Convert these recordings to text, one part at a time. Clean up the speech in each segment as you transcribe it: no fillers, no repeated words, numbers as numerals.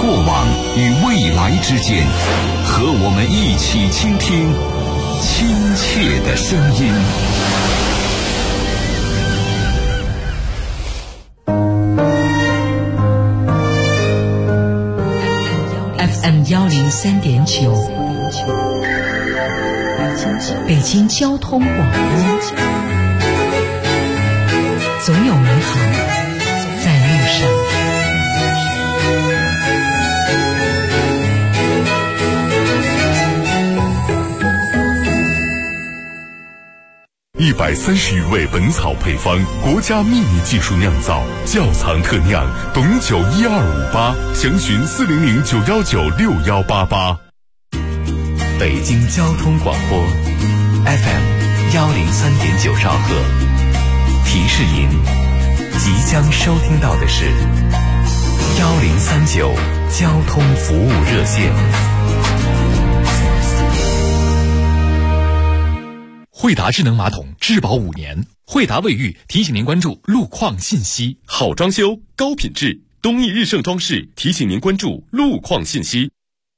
过往与未来之间，和我们一起倾听亲切的声音。 FM 103.9，北京交通广播，总有美好在路上。 130余味本草配方，国家秘密技术酿造，窖藏特酿，董酒12588，详询40091961188。 北京交通广播 FM 103.9兆赫，提示您即将收听到的是1039交通服务热线。 惠达智能马桶质保5年，惠达卫浴提醒您关注路况信息。 好装修高品质，东义日盛装饰提醒您关注路况信息。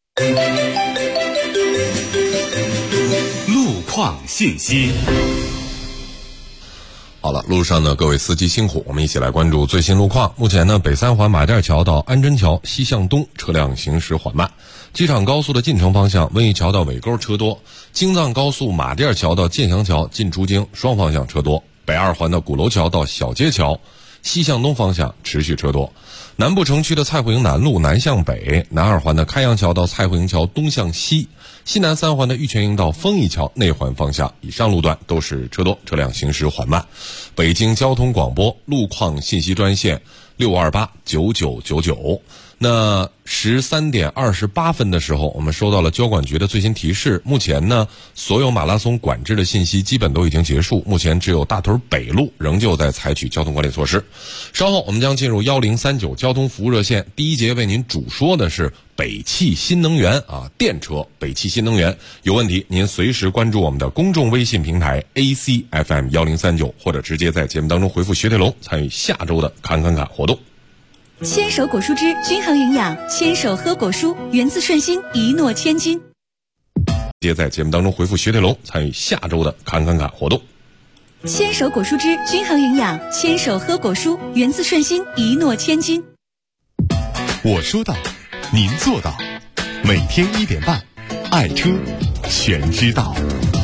路况信息。 好了，路上呢，各位司机辛苦，我们一起来关注最新路况。目前呢，北三环马甸桥到安贞桥西向东车辆行驶缓慢，机场高速的进城方向温榆桥到尾沟车多，京藏高速马甸桥到建祥桥进出京双方向车多，北二环的鼓楼桥到小街桥西向东方向持续车多，南部城区的蔡慧营南路南向北，南二环的开阳桥到蔡慧营桥东向西，西南三环的玉泉营到丰益桥内环方向以上路段都是车多，车辆行驶缓慢。北京交通广播路况信息专线6289999。那13点28分的时候，我们收到了交管局的最新提示，目前呢，所有马拉松管制的信息基本都已经结束，目前只有大屯北路仍旧在采取交通管理措施。稍后我们将进入1039交通服务热线，第一节为您主说的是北汽新能源电车北汽新能源。有问题您随时关注我们的公众微信平台 ACFM 1039，或者直接在节目当中回复雪铁龙参与下周的侃侃侃活动。 牵手果蔬汁均衡营养，牵手喝果蔬，源自顺心，一诺千金。 直接在节目当中回复雪铁龙参与下周的侃侃侃活动。 牵手果蔬汁均衡营养，牵手喝果蔬，源自顺心，一诺千金。 我说到，您做到，每天1点半，爱车全知道。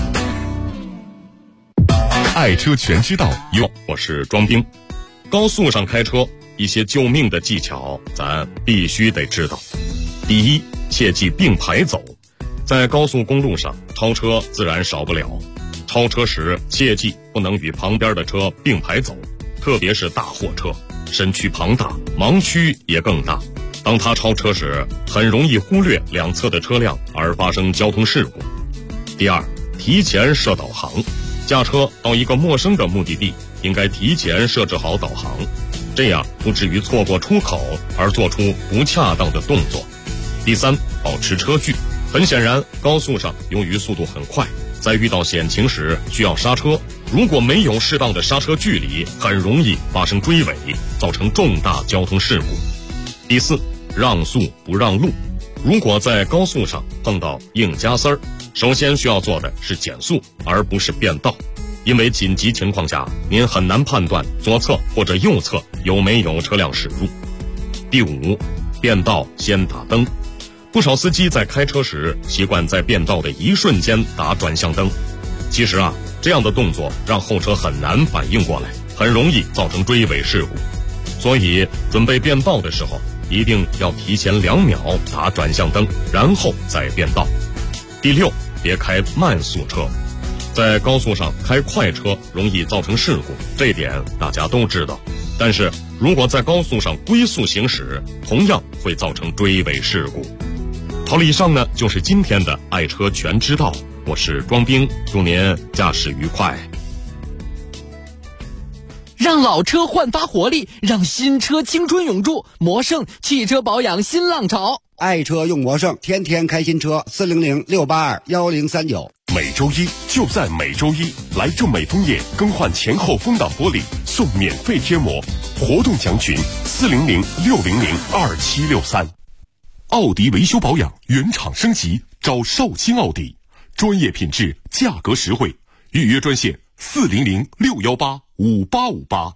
爱车全知道， 我是庄兵。高速上开车，一些救命的技巧咱必须得知道。第一，切忌并排走。在高速公路上，超车自然少不了，超车时切记不能与旁边的车并排走，特别是大货车，身躯庞大，盲区也更大。当他超车时，很容易忽略两侧的车辆而发生交通事故。第二，提前设导航。驾车到一个陌生的目的地，应该提前设置好导航，这样不至于错过出口而做出不恰当的动作。第三，保持车距。很显然，高速上由于速度很快，在遇到险情时需要刹车，如果没有适当的刹车距离，很容易发生追尾，造成重大交通事故。第四，让速不让路。如果在高速上碰到硬加塞儿，首先需要做的是减速，而不是变道，因为紧急情况下您很难判断左侧或者右侧有没有车辆驶入。第五，变道先打灯。不少司机在开车时习惯在变道的一瞬间打转向灯，其实这样的动作让后车很难反应过来，很容易造成追尾事故。所以准备变道的时候，一定要提前2秒打转向灯，然后再变道。第六，别开慢速车。在高速上开快车容易造成事故，这点大家都知道。但是如果在高速上龟速行驶，同样会造成追尾事故。好了，以上呢就是今天的爱车全知道，我是庄兵，祝您驾驶愉快。 让老车焕发活力，让新车青春永驻。魔胜汽车保养新浪潮， 爱车用魔胜，天天开新车。400-682-1039。 每周一就在每周一，来众美枫叶更换前后风挡玻璃送免费贴膜，活动详询400-600-2763。 奥迪维修保养原厂升级，找绍兴奥迪，专业品质，价格实惠，预约专线400-618-5858。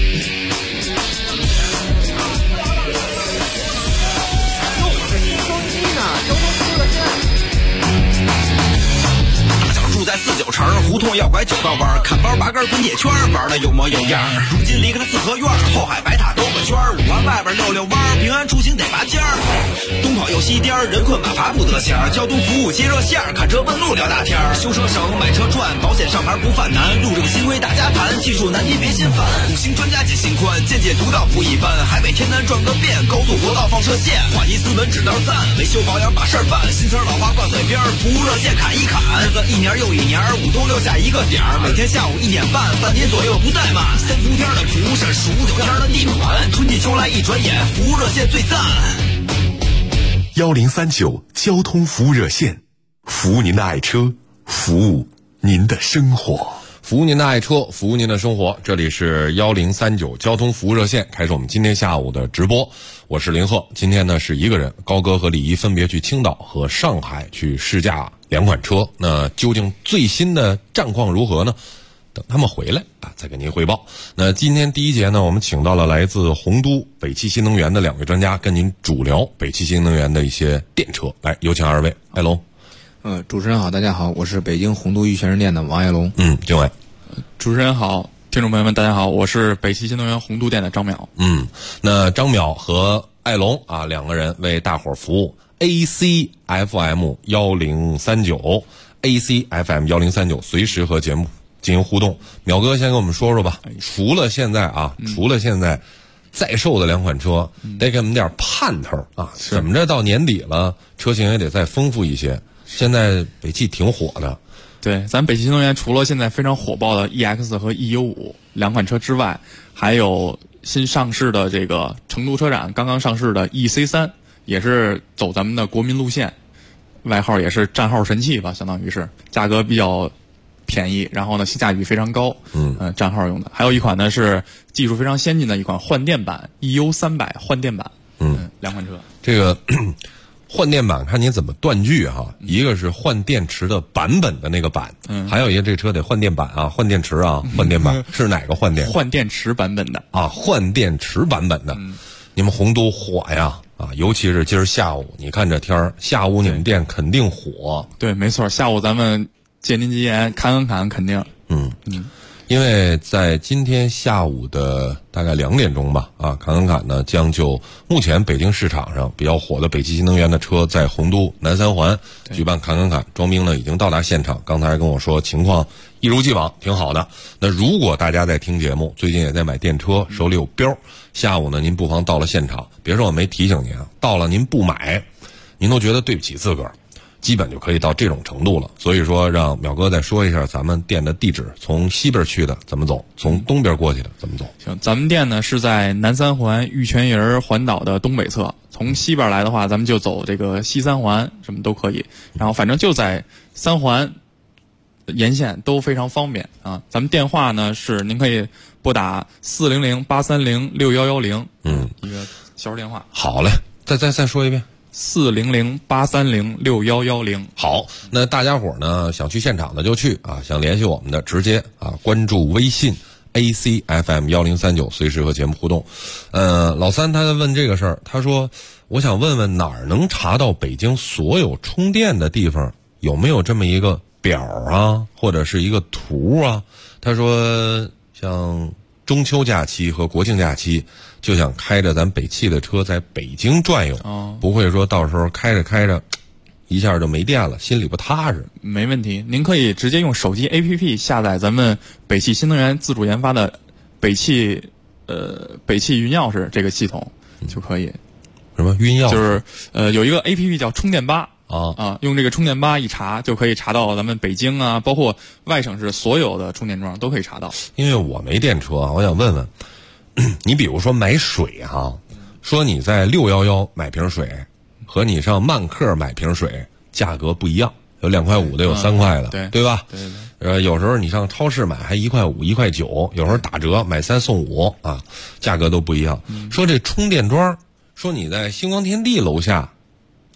在49城胡同要拐9道弯，看包拔根滚铁圈，玩的有模有样。如今离开了四合院，后海白塔兜个圈，5环外边溜弯，平安出行得拔尖儿。东跑又西颠，人困马乏不得闲。交通服务接热线，看车问路聊大天。修车省，买车赚，保险上牌不犯难。路政新规大家谈，技术难题别心烦。5星专家解心宽，见解独到不一般。海北天南转个遍，高速国道放射线，话题斯文指道赞，维修保养把事儿办。新词老话挂嘴边，服务热线砍一砍。日子一年又一年，5都留下一个点儿，每天下午1点半，半点左右不怠慢。3伏天的蒲扇，15、9天的地暖，春季秋来一转眼，服务热线最赞。 1039交通服务热线，服务您的爱车，服务您的生活。 服务您的爱车，服务您的生活。这里是1039交通服务热线，开始我们今天下午的直播。我是林鹤，今天呢是一个人，高哥和李怡分别去青岛和上海去试驾2款车。那究竟最新的战况如何呢？等他们回来啊，再给您汇报。那今天第一节呢，我们请到了来自洪都北汽新能源的2位专家，跟您主聊北汽新能源的一些电车。来，有请2位。艾龙。 主持人好，大家好，我是北京洪都玉泉人店的王爱龙。 经纬。 主持人好，听众朋友们大家好，我是北汽新能源洪都店的张淼。 那张淼和艾龙啊2个人为大伙儿服务。ACFM 1039 ACFM 1039，随时和节目进行互动。淼哥先跟我们说说吧，除了现在在售的2款车，得给我们点盼头啊！怎么着到年底了，车型也得再丰富一些。现在北汽挺火的。 对，咱北汽新能源除了现在非常火爆的 EX 和 EU5 2款车之外，还有新上市的这个成都车展刚刚上市的 EC3， 也是走咱们的国民路线，外号也是战号神器吧，相当于是价格比较便宜，然后呢性价比非常高，战号用的。还有一款呢是技术非常先进的一款换电版 EU300 换电版，2款车。 这个换电版看你怎么断句哈，一个是换电池的版本的那个版，还有一个这车得换电版啊，换电池啊，换电版是哪个换电？ 换电池版本的啊，换电池版本的。你们洪都火呀啊，尤其是今儿下午，你看这天儿，下午你们店肯定火。 对，没错，下午咱们借您吉言，侃肯定。 因为在今天下午的大概2点钟吧，侃呢将就目前北京市场上比较火的北汽新能源的车，在洪都南3环举办侃，庄兵呢已经到达现场，刚才跟我说情况一如既往，挺好的。那如果大家在听节目，最近也在买电车，手里有标，下午呢您不妨到了现场，别说我没提醒您啊，到了您不买，您都觉得对不起自个儿。基本就可以到这种程度了，所以说让淼哥再说一下咱们店的地址，从西边去的怎么走，从东边过去的怎么走。 行，咱们店呢是在南3环玉泉营环岛的东北侧，从西边来的话，咱们就走这个西3环，什么都可以。然后反正就在3环沿线都非常方便啊。咱们电话呢是您可以拨打400-830-6110，一个销售电话。 好嘞，再说一遍。 400-830-6110。 好，那大家伙呢想去现场的就去啊，想联系我们的直接关注微信 ACFM 1039，随时和节目互动。老三他问这个事儿，他说我想问问哪儿能查到北京所有充电的地方，有没有这么一个表啊，或者是一个图啊？他说像中秋假期和国庆假期就想开着咱北汽的车在北京转悠，不会说到时候开着一下就没电了，心里不踏实。 没问题，您可以直接用手机 APP 下载咱们北汽新能源自主研发的北汽云钥匙这个系统就可以。 什么云钥匙？ 就是有一个 APP 叫充电吧。用这个充电吧一查，就可以查到咱们北京啊，包括外省市所有的充电桩都可以查到。 因为我没电车，我想问问，你比如说买水说你在611买瓶水，和你上漫客买瓶水价格不一样，有2块5的，有3块的，对吧？对。有时候你上超市买还1块5、1块9，有时候打折买3送5价格都不一样。说这充电桩，说你在星光天地楼下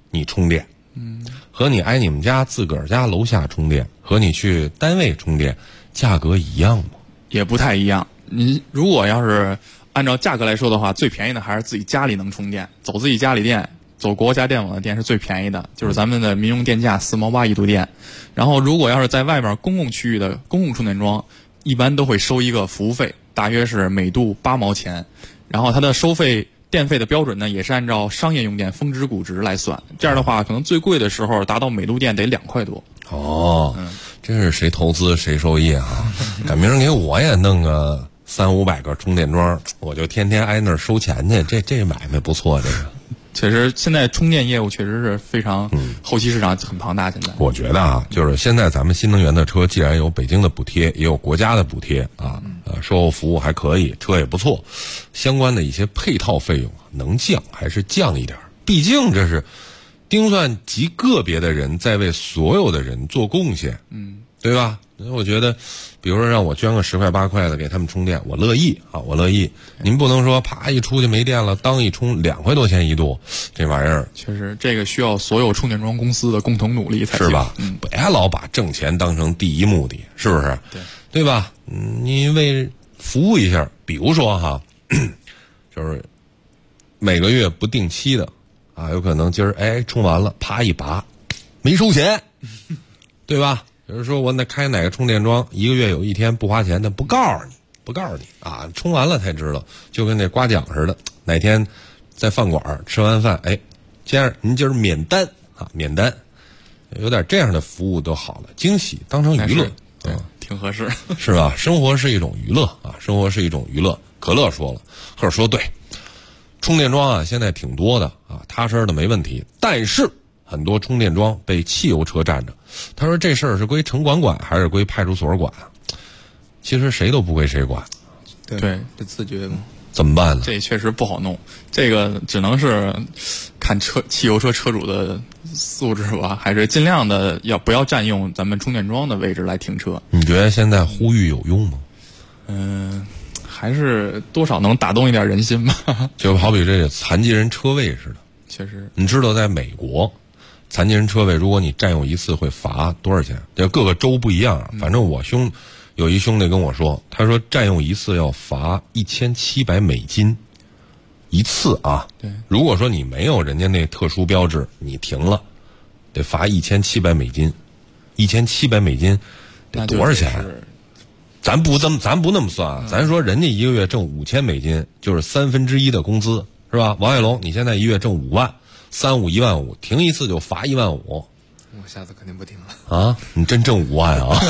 你充电，和你挨你们家自个儿家楼下充电，和你去单位充电，价格一样吗？ 也不太一样。您如果要是按照价格来说的话，最便宜的还是自己家里能充电，走自己家里电，走国家电网的电是最便宜的，就是咱们的民用电价4毛8一度电。然后如果要是在外面公共区域的公共充电桩，一般都会收一个服务费，大约是每度8毛钱。然后它的收费电费的标准呢，也是按照商业用电峰值估值来算。这样的话，可能最贵的时候达到每度电得2块多。 哦，真是谁投资谁受益啊！赶明儿给我也弄个300-500个充电桩，我就天天挨那儿收钱去。这买卖不错，这个。 确实，现在充电业务确实是非常，后期市场很庞大。现在我觉得啊，就是现在咱们新能源的车，既然有北京的补贴，也有国家的补贴啊，售后服务还可以，车也不错，相关的一些配套费用能降还是降一点，毕竟这是丁算极个别的人在为所有的人做贡献，对吧？我觉得，比如说让我捐个10块8块的给他们充电，我乐意啊，我乐意。您不能说啪一出去没电了，当一充2块多钱一度，这玩意儿确实这个需要所有充电桩公司的共同努力才行， 是吧？别老把挣钱当成第一目的，是不是？对吧？你为服务一下，比如说哈，就是每个月不定期的啊，有可能今儿充完了，啪一拔，没收钱，对吧？比如说我开哪个充电桩，1个月有1天不花钱，但不告诉你啊，充完了才知道，就跟那刮奖似的。哪天在饭馆吃完饭，先生您今儿免单啊，免单，有点这样的服务都好了，惊喜当成娱乐， 对，挺合适， 是吧？生活是一种娱乐啊，生活是一种娱乐。可乐说了，或者说对，充电桩啊现在挺多的啊，踏实的没问题，但是很多充电桩被汽油车占着。他说这事儿是归城管管还是归派出所管？其实谁都不归谁管。 对，这自觉嘛。 怎么办呢？ 这确实不好弄，这个只能是看汽油车车主的素质吧，还是尽量的不要占用咱们充电桩的位置来停车。 你觉得现在呼吁有用吗？ 还是多少能打动一点人心吧。 就好比这个残疾人车位似的。 确实， 你知道在美国，残疾人车位如果你占用一次会罚多少钱？这各个州不一样啊。反正我有一兄弟跟我说，他说占用一次要罚$1700一次啊。 对， 如果说你没有人家那特殊标志，你停了，得罚$1700。$1700得多少钱？咱不那么算啊，咱说人家一个月挣$5000，就是1/3的工资，是吧？王海龙，你现在一月挣5万，3-5-15000，停一次就罚15000。 我下次肯定不停了啊！你真挣5万啊！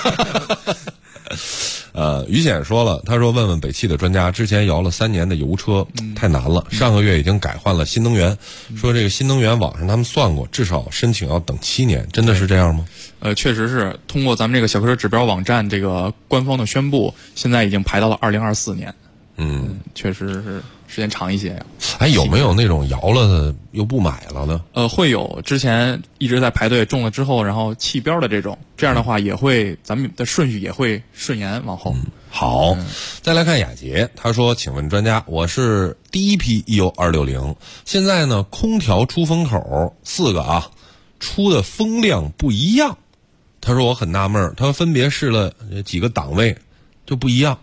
于显说了，他说问问北汽的专家，之前摇了3年的油车太难了，上个月已经改换了新能源，说这个新能源网上他们算过，至少申请要等7年，真的是这样吗？ 确实是通过咱们这个小客车指标网站这个官方的宣布，现在已经排到了2024年。确实是时间长一些呀。 有没有那种摇了的又不买了的？ 会有，之前一直在排队中了之后，然后弃标的这种，这样的话也会咱们的顺序也会顺延往后。 好，再来看雅洁，他说：“请问专家，我是第一批 EU260，现在呢，空调出风口4个啊，出的风量不一样。他说我很纳闷，他分别试了几个档位就不一样。”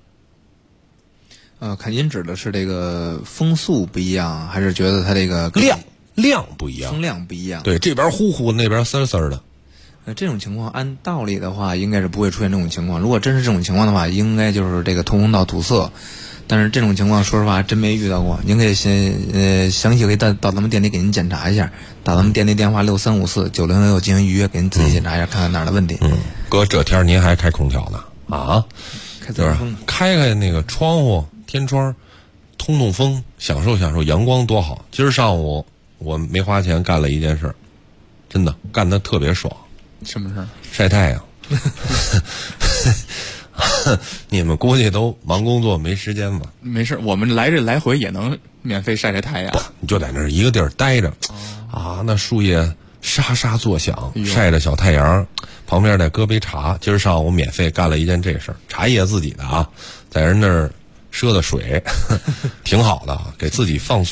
看您指的是这个风速不一样，还是觉得它这个量不一样， 风量不一样？ 对，这边呼呼，那边丝丝的。 这种情况按道理的话，应该是不会出现这种情况。如果真是这种情况的话，应该就是这个通风道堵塞。但是这种情况，说实话真没遇到过。您可以详细可以到咱们店里给您检查一下，打咱们店里电话6354-9066进行预约，给您仔细检查一下，看看哪儿的问题。 哥，这天您还开空调呢啊？ 开自然风， 开那个窗户。天窗通通风，享受享受阳光多好。今儿上午我没花钱干了一件事，真的干得特别爽。 什么事儿？ 晒太阳。你们估计都忙工作没时间吧？ 没事，我们来回也能免费晒晒太阳。 你就在那儿一个地儿待着，那树叶沙沙作响，晒着小太阳，旁边再搁杯茶。今儿上午免费干了一件这事儿，茶叶自己的啊，在人那儿赊的水，挺好的，给自己放松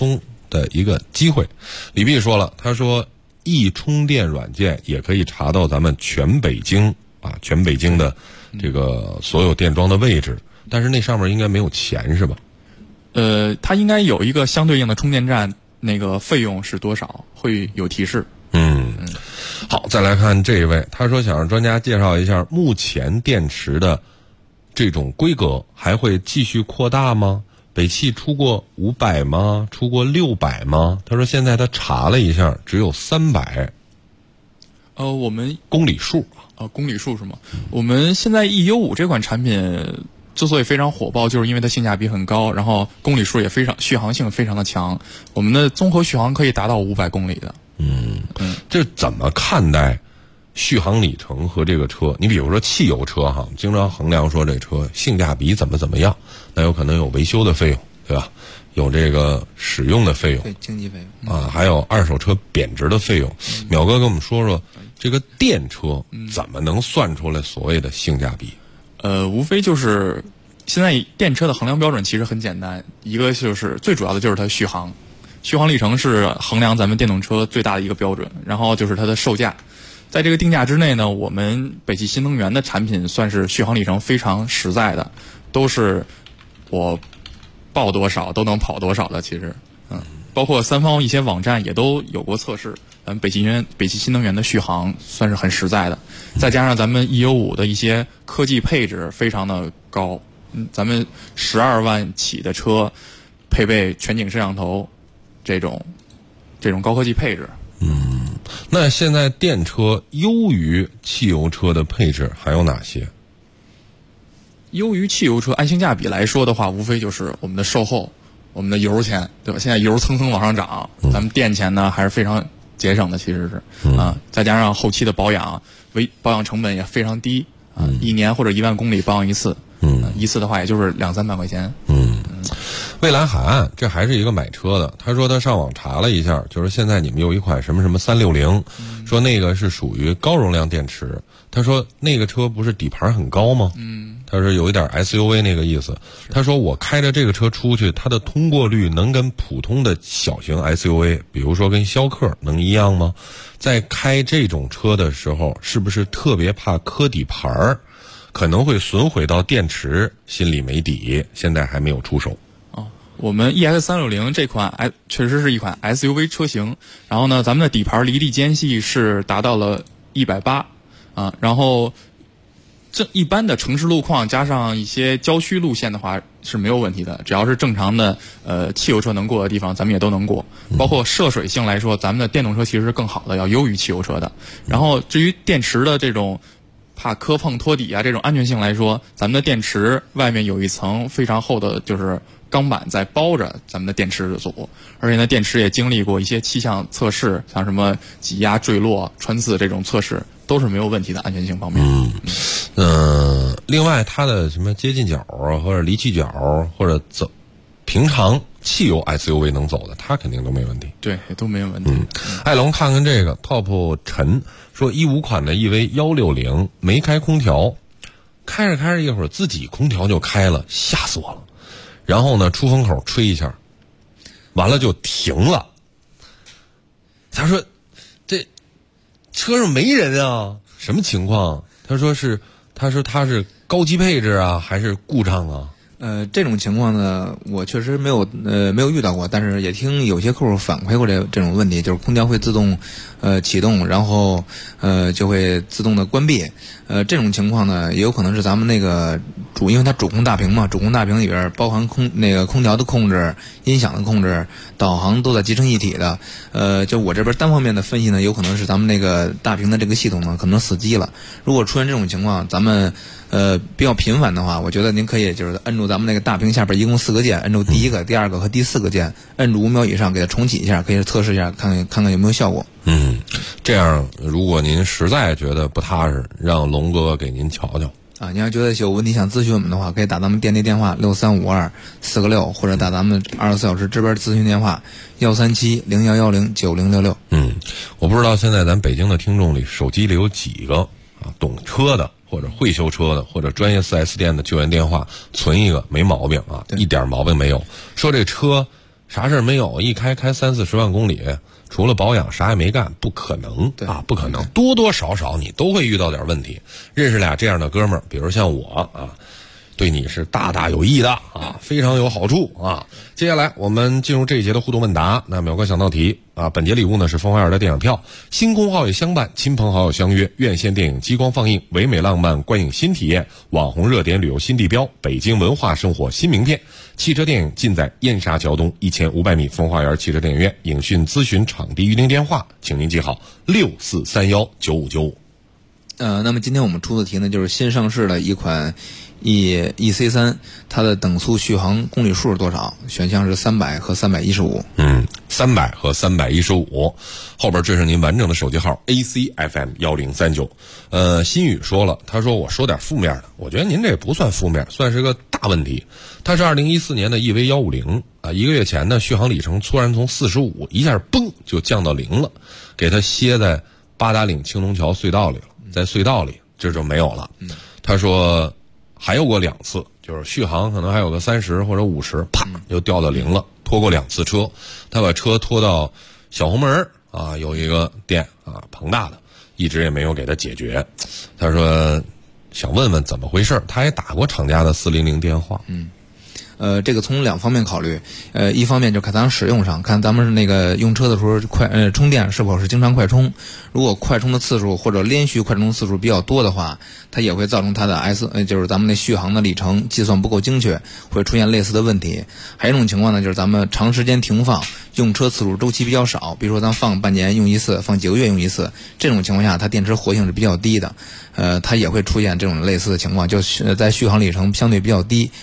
的一个机会。李碧说了，他说易充电软件也可以查到咱们全北京的这个所有电桩的位置，但是那上面应该没有钱是吧？ 它应该有一个相对应的充电站，那个费用是多少会有提示。 好，再来看这一位，他说想让专家介绍一下目前电池的这种规格还会继续扩大吗？北汽出过500吗？出过600吗？他说现在他查了一下，只有300。 我们公里数公里数是吗？我们现在 EU5 这款产品之所以非常火爆，就是因为它性价比很高，然后公里数也非常，续航性非常的强。我们的综合续航可以达到500公里的。 这怎么看待续航里程和这个车？你比如说汽油车哈，经常衡量说这车性价比怎么样，那有可能有维修的费用，对吧？有这个使用的费用， 对，经济费用啊，还有二手车贬值的费用。淼哥跟我们说说，这个电车怎么能算出来所谓的性价比？ 无非就是现在电车的衡量标准其实很简单，一个就是最主要的就是它续航。续航里程是衡量咱们电动车最大的一个标准，然后就是它的售价。在这个定价之内呢，我们北汽新能源的产品算是续航里程非常实在的，都是我报多少都能跑多少的。其实，包括三方一些网站也都有过测试，咱们北汽新能源的续航算是很实在的。再加上咱们 EU5 的一些科技配置非常的高，咱们12万起的车配备全景摄像头。这种高科技配置， 那现在电车优于汽油车的配置还有哪些？ 优于汽油车按性价比来说的话，无非就是我们的售后，我们的油钱，对吧？现在油蹭蹭往上涨，咱们电钱呢还是非常节省的，其实是再加上后期的保养，保养成本也非常低，1年或者1万公里保养一次，一次的话也就是200-300块钱。 蔚蓝海岸这还是一个买车的，他说他上网查了一下，就是现在你们有一款什么360，说那个是属于高容量电池，他说那个车不是底盘很高吗？他说有一点 SUV 那个意思。他说我开着这个车出去，它的通过率能跟普通的小型 SUV， 比如说跟逍客能一样吗？在开这种车的时候，是不是特别怕磕底盘可能会损毁到电池，心里没底，现在还没有出手。 我们 EX360 这款确实是一款 SUV 车型，然后呢，咱们的底盘离地间隙是达到了180然后这一般的城市路况加上一些郊区路线的话是没有问题的，只要是正常的汽油车能过的地方，咱们也都能过。包括涉水性来说，咱们的电动车其实是更好的，要优于汽油车的。然后至于电池的这种怕磕碰托底这种安全性来说，咱们的电池外面有一层非常厚的就是钢板在包着咱们的电池组，而且呢，电池也经历过一些气象测试，像什么挤压、坠落、穿刺这种测试，都是没有问题的安全性方面。 另外它的什么接近角或者离气角或者平常汽油 SUV 能走的，它肯定都没问题。 对，都没有问题。 艾龙看看这个 Top 陈说15款的 EV160没开空调，开着一会儿自己空调就开了，吓死我了。然后呢，出风口吹一下，完了就停了。他说这车上没人啊，什么情况？他说他是高级配置啊，还是故障啊？ 这种情况呢，我确实没有遇到过，但是也听有些客户反馈过这种问题，就是空调会自动启动，然后就会自动的关闭。这种情况呢，也有可能是咱们那个因为它主控大屏嘛，主控大屏里边包含空调的控制、音响的控制、导航都在集成一体的。就我这边单方面的分析呢，有可能是咱们那个大屏的这个系统呢可能死机了。如果出现这种情况，咱们比较频繁的话，我觉得您可以就是摁住咱们那个大屏下边一共4个键，摁住第1个、第2个和第4个键，摁住5秒以上，给它重启一下，可以测试一下，看看有没有效果。 这样如果您实在觉得不踏实，让龙哥给您瞧瞧。 您要觉得有问题想咨询我们的话，可以打咱们店内电话6352-4个6，或者打咱们24小时这边咨询电话137-0110-9066。 我不知道现在咱北京的听众里手机里有几个懂车的或者会修车的或者专业 4S 店的救援电话存一个没毛病一点毛病没有，说这车啥事儿没有，一开30-40万公里，除了保养啥也没干，不可能啊，不可能，多多少少你都会遇到点问题。认识俩这样的哥们儿，比如像我啊，对你是大大有益的啊，非常有好处啊。接下来我们进入这一节的互动问答。那淼哥想道题啊，本节礼物呢是风花园的电影票，新婚好友相伴，亲朋好友相约，院线电影激光放映，唯美浪漫观影新体验，网红热点旅游新地标，北京文化生活新名片。汽车电影尽在燕莎桥东1500米风花园汽车电影院。影讯咨询场地预订电话，请您记好64319595。 那么今天我们出的题呢，就是新上市的一款EC3，它的等速续航公里数是多少？选项是300和315。 300和315，后边这是您完整的手机号 ACFM1039。新宇说了，他说我说点负面的，我觉得您这不算负面，算是个大问题。它是2014年的 EV150啊，1个月前呢续航里程突然从45一下嘣就降到0了，给它歇在八达岭青龙桥隧道里了，在隧道里这就没有了。他说还有过2次，就是续航可能还有个30或者50，啪就掉到0了，拖过2次车。他把车拖到小红门啊，有一个店啊，庞大的，一直也没有给他解决。他说想问问怎么回事，他也打过厂家的400电话。 这个从2方面考虑，一方面就看咱使用上，看咱们那个用车的时候充电是否是经常快充。如果快充的次数或者连续快充次数比较多的话，它也会造成它的就是咱们的续航的里程计算不够精确，会出现类似的问题。还有一种情况呢，就是咱们长时间停放，用车次数周期比较少，比如说咱放半年用一次，放几个月用一次，这种情况下它电池活性是比较低的，它也会出现这种类似的情况，就是在续航里程相对比较低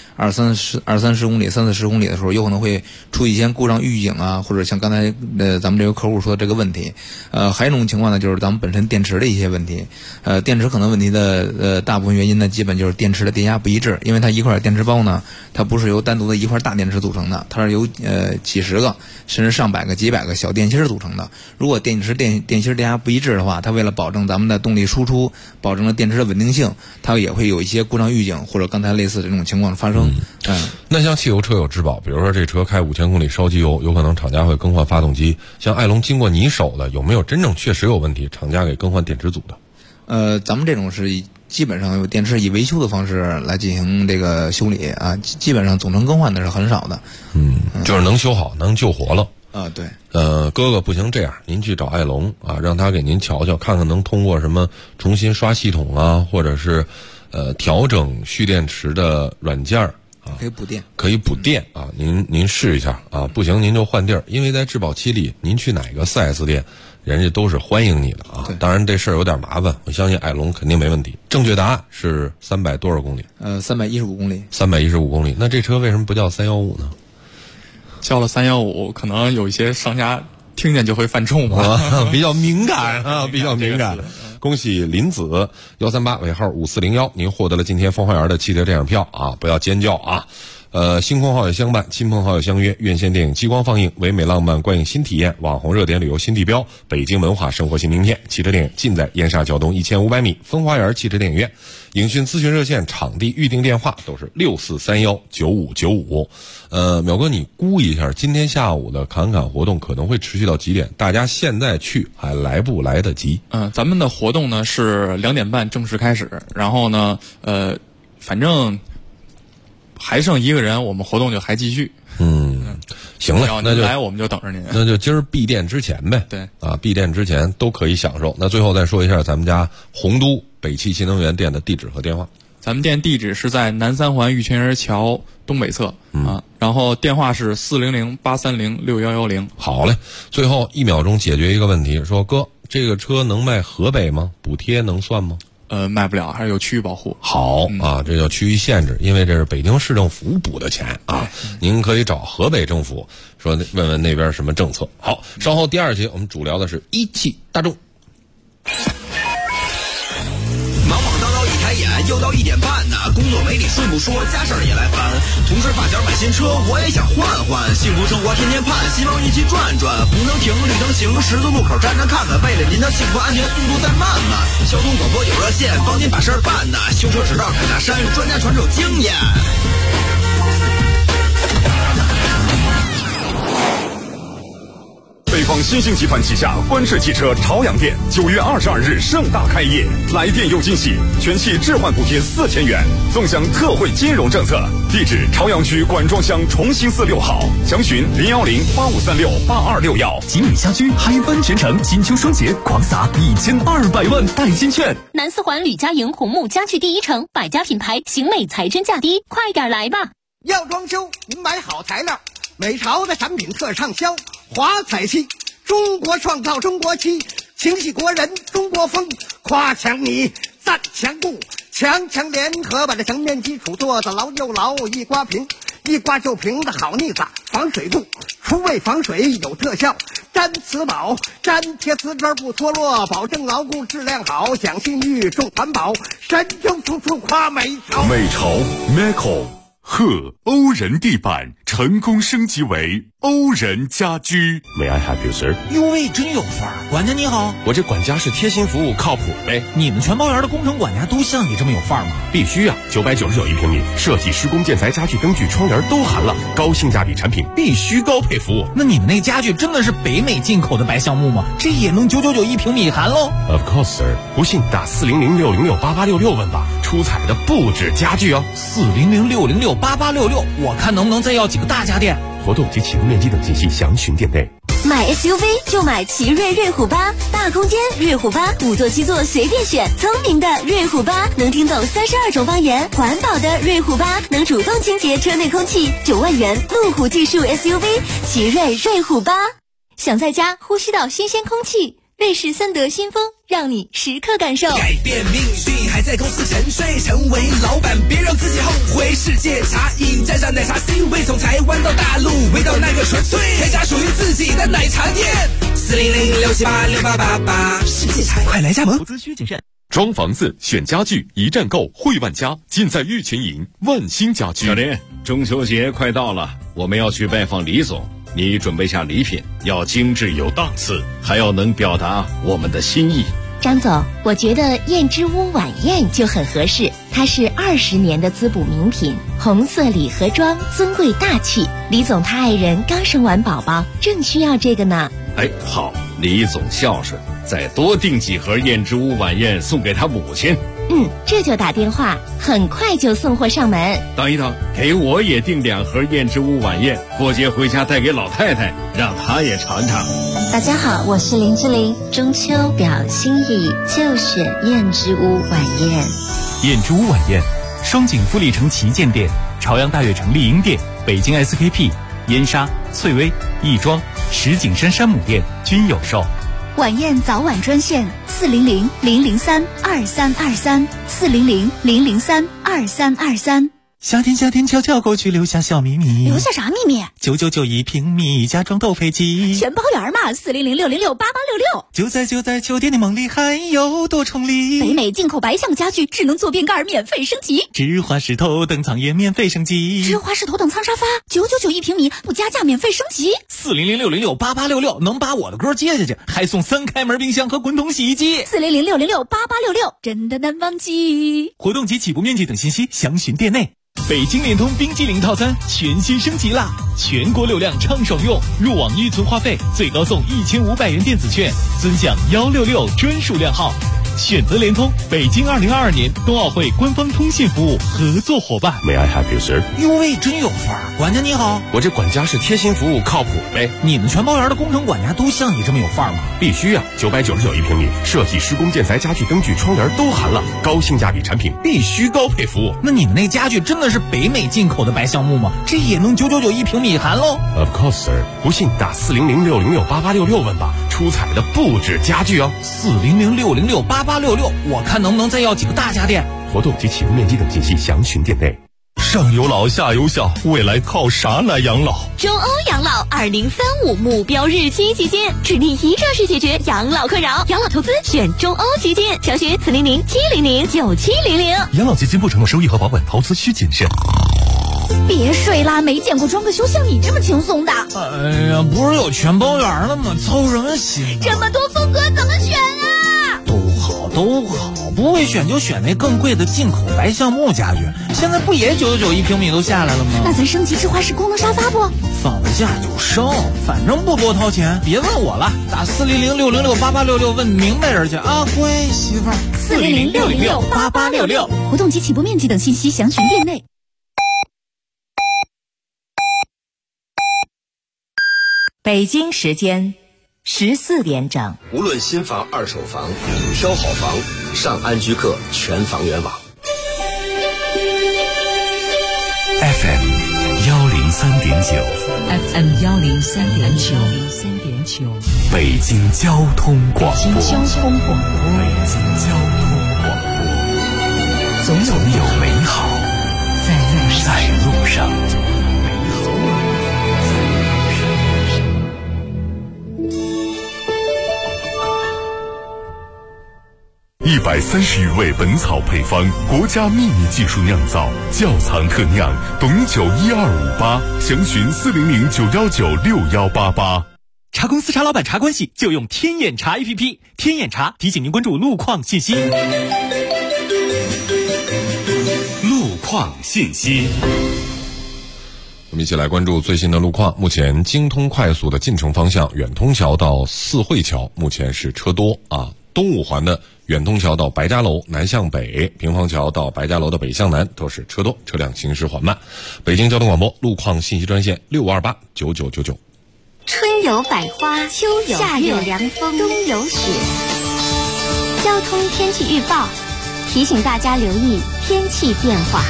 ，20-30公里、30-40公里的时候，有可能会出一些故障预警啊，或者像刚才咱们这个客户说的这个问题。还有一种情况呢，就是咱们本身电池的一些问题。电池可能问题的大部分原因呢，基本就是电池的电压不一致，因为它一块电池包呢，它不是由单独的一块大电池组成的，它是由几十个甚至上百个、几百个小电芯组成的。如果电芯电压不一致的话，它为了保证咱们的动力输出，保证了电池的稳定性，它也会有一些故障预警或者刚才类似这种情况发生。 那像汽油车有质保，比如说这车开5000公里烧机油，有可能厂家会更换发动机。像爱龙经过你手的，有没有真正确实有问题，厂家给更换电池组的？ 咱们这种是基本上有电池以维修的方式来进行这个修理啊，基本上总成更换的是很少的。 就是能修好，能救活了。 对。 哥哥不行，这样您去找爱龙啊，让他给您瞧瞧，看看能通过什么重新刷系统啊，或者是调整蓄电池的软件可以补电， 可以补电啊！您试一下啊，不行您就换地儿，因为在质保期里，您去哪个 4S 店，人家都是欢迎你的啊。当然这事儿有点麻烦，我相信爱龙肯定没问题。正确答案是300多少公里 ？315公里。 315公里，那这车为什么不叫315呢？ 叫了315，可能有一些商家听见就会犯冲吧， 比较敏感啊，比较敏感。恭喜林子138尾号5401，您获得了今天风花园的汽车电影票啊！不要尖叫啊！新婚好友相伴，亲朋好友相约，院线电影激光放映，唯美浪漫观影新体验，网红热点旅游新地标，北京文化生活新名片。汽车电影尽在燕莎桥东1500米风花园汽车电影院。影讯咨询热线、场地预订电话都是64319595。淼哥，你估一下今天下午的侃侃活动可能会持续到几点？大家现在去还来不来得及？ 咱们的活动呢是2点半正式开始，然后呢，反正还剩1个人，我们活动就还继续。 行了，那就来我们就等着您。 那就今儿闭店之前呗。 对啊，闭店之前都可以享受。那最后再说一下咱们家洪都北汽新能源店的地址和电话。 咱们店地址是在南三环玉泉园桥东北侧然后电话是400-830-6110。 好嘞，最后1秒钟解决一个问题，说哥，这个车能卖河北吗？补贴能算吗？ 卖不了，还是有区域保护。 好啊，这叫区域限制，因为这是北京市政府补的钱啊。您可以找河北政府说问问那边什么政策。好，稍后第2节我们主聊的是一汽大众。 忙忙叨叨一开眼，又到1点半呢，工作没理顺不说，家事儿也来烦。同事发小买新车，我也想换换，幸福生活天天盼，希望一起转转。红灯停，绿灯行，十字路口站站看看，为了您的幸福安全，速度再慢慢。交通广播有热线，帮您把事儿办呢。修车直到凯大山，专家传授经验。 北方新兴集团旗下观致汽车朝阳店9月22日盛大开业，来店有惊喜，全系置换补贴4000元，纵享特惠金融政策。地址：朝阳区管庄乡重兴寺6号，详询01085368261。 吉米家居嗨翻全城，金秋双节狂撒1200万代金券。 南四环吕家营红木家具第一城，百家品牌，型美材真价低，快点来吧！ 要装修，您买好材料，美潮的产品特畅销，华彩漆，中国创造中国漆，情系国人中国风，夸强你，赞强固，强强联合把这墙面基础做得牢又牢，一刮平，一刮就平的好腻子，防水度，除味防水有特效，粘瓷宝，粘贴瓷砖不脱落，保证牢固质量好，讲信誉重环保，神州处处夸美潮。 美潮 Meco 贺欧人地板成功升级为欧人家居。 May I help you, sir？ 哟喂，真有范儿！管家你好， 我这管家是贴心服务，靠谱呗。 你们全包园的工程管家都像你这么有范儿吗？ 必须啊！999一平米，设计、施工、建材、家具、灯具、窗帘都含了，高性价比产品，必须高配服务。 那你们那家具真的是北美进口的白橡木吗？这也能999一平米含喽 ？Of course, sir。不信打400-606-8866问吧，出彩的不止家具哦。 400-606-8866，我看能不能再要几个大家电。 活动及启动面积等信息详询店内。 买 SUV 就买奇瑞瑞虎8，大空间瑞虎8，5座7座随便选，聪明的瑞虎8能听懂32种方言，环保的瑞虎8能主动清洁车内空气，9万元路虎技术 SUV 奇瑞瑞虎8。想在家呼吸到新鲜空气，瑞士森德新风让你时刻感受改变命运，还在公司沉睡，成为老板别让自己后悔。世界茶饮沾上奶茶 C 味，从台湾到大陆，味道那个纯粹，开家属于自己的奶茶店。400-678-6888，世界茶快来加盟，投资需谨慎。 装房子选家具，一站购汇万家，尽在玉泉营万兴家居。 小林，中秋节快到了，我们要去拜访李总，你准备下礼品，要精致有档次，还要能表达我们的心意。 张总，我觉得燕之屋晚宴就很合适，它是20年的滋补名品，红色礼盒装，尊贵大气。李总他爱人刚生完宝宝，正需要这个呢。 哎，好，李总孝顺，再多订几盒燕之屋晚宴送给他母亲。 这就打电话，很快就送货上门。 等一等，给我也订2盒燕之屋晚宴，过节回家带给老太太，让她也尝尝。 大家好，我是林志玲，中秋表心意就选燕之屋晚宴。 燕之屋晚宴，双井富力城旗舰店、朝阳大悦城丽婴店、北京 SKP、燕莎、翠微、亦庄、石景山山姆店均有售。 晚宴早晚专线400-003-2323，400-003-2323。 夏天悄悄过去，留下小秘密。 留下啥秘密 ？999一平米，家装都配齐， 全包圆嘛！400-606-8866。 就在酒店的梦里，还有多重礼。 北美进口白橡家具，智能坐便盖免费升级， 芝华士头等舱也免费升级， 芝华士头等舱沙发999一平米，不加价免费升级。 400-606-8866能把我的歌接下去，还送3开门冰箱和滚筒洗衣机。 400-606-8866，真的难忘记。 活动及起步面积等信息详询店内。北京联通冰激凌套餐全新升级啦！全国流量畅爽用，入网预存话费最高送1500元电子券，尊享166专属靓号。选择联通，北京2022年冬奥会官方通信服务合作伙伴。 May I help you, sir？ 哟喂，真有范儿！管家你好， 我这管家是贴心服务，靠谱呗。 你们全包园的工程管家都像你这么有范儿吗？ 必须啊！999一平米，设计、施工、建材、家具、灯具、窗帘都含了，高性价比产品，必须高配服务。 那你们那家具真的是北美进口的白橡木吗？这也能999一平米含喽？ Of course, sir。不信打400-606-8866问吧，出彩的不止家具哦。 400-606-8866，我看能不能再要几个大家电。 活动及启动面积等信息详询店内。 上有老下有小，未来靠啥来养老？ 中欧养老2035目标日期基金，指定一站式解决养老困扰，养老投资选中欧基金，详询400-700-9700。 养老基金不承诺收益和保本，投资需谨慎。 别睡啦，没见过装个修像你这么轻松的。 哎呀，不是有全包圆了吗？操什么心？ 这么多风格怎么选啊？ 都好。 都好，不会选就选那更贵的进口白橡木家具，现在不也999一平米都下来了吗？ 那咱升级智化式功能沙发不？ 放得下就升，反正不多掏钱。别问我了，打400-606-8866问明白人去啊！乖媳妇儿 ，400-606-8866，活动及起步面积等信息详询店内。 北京时间14点整。 无论新房、二手房，挑好房，上安居客全房源网。 FM 103.9 FM 103.9 北京交通广播。 北京交通广播。 总有美好在路上。 130余味本草配方，国家秘密技术酿造，窖藏特酿，董酒12588，详询400-919-6188。 茶公司茶老板茶关系就用天眼茶 APP， 天眼茶提醒您关注路况信息。 路况信息。 我们一起来关注最新的路况。目前京通快速的进城方向，远通桥到四惠桥目前是车多啊。东五环的远通桥到白家楼南向北，平房桥到白家楼的北向南都是车多，车辆行驶缓慢。北京交通广播路况信息专线65289999。 春有百花，秋有夏有凉风，冬有雪。交通天气预报提醒大家留意天气变化。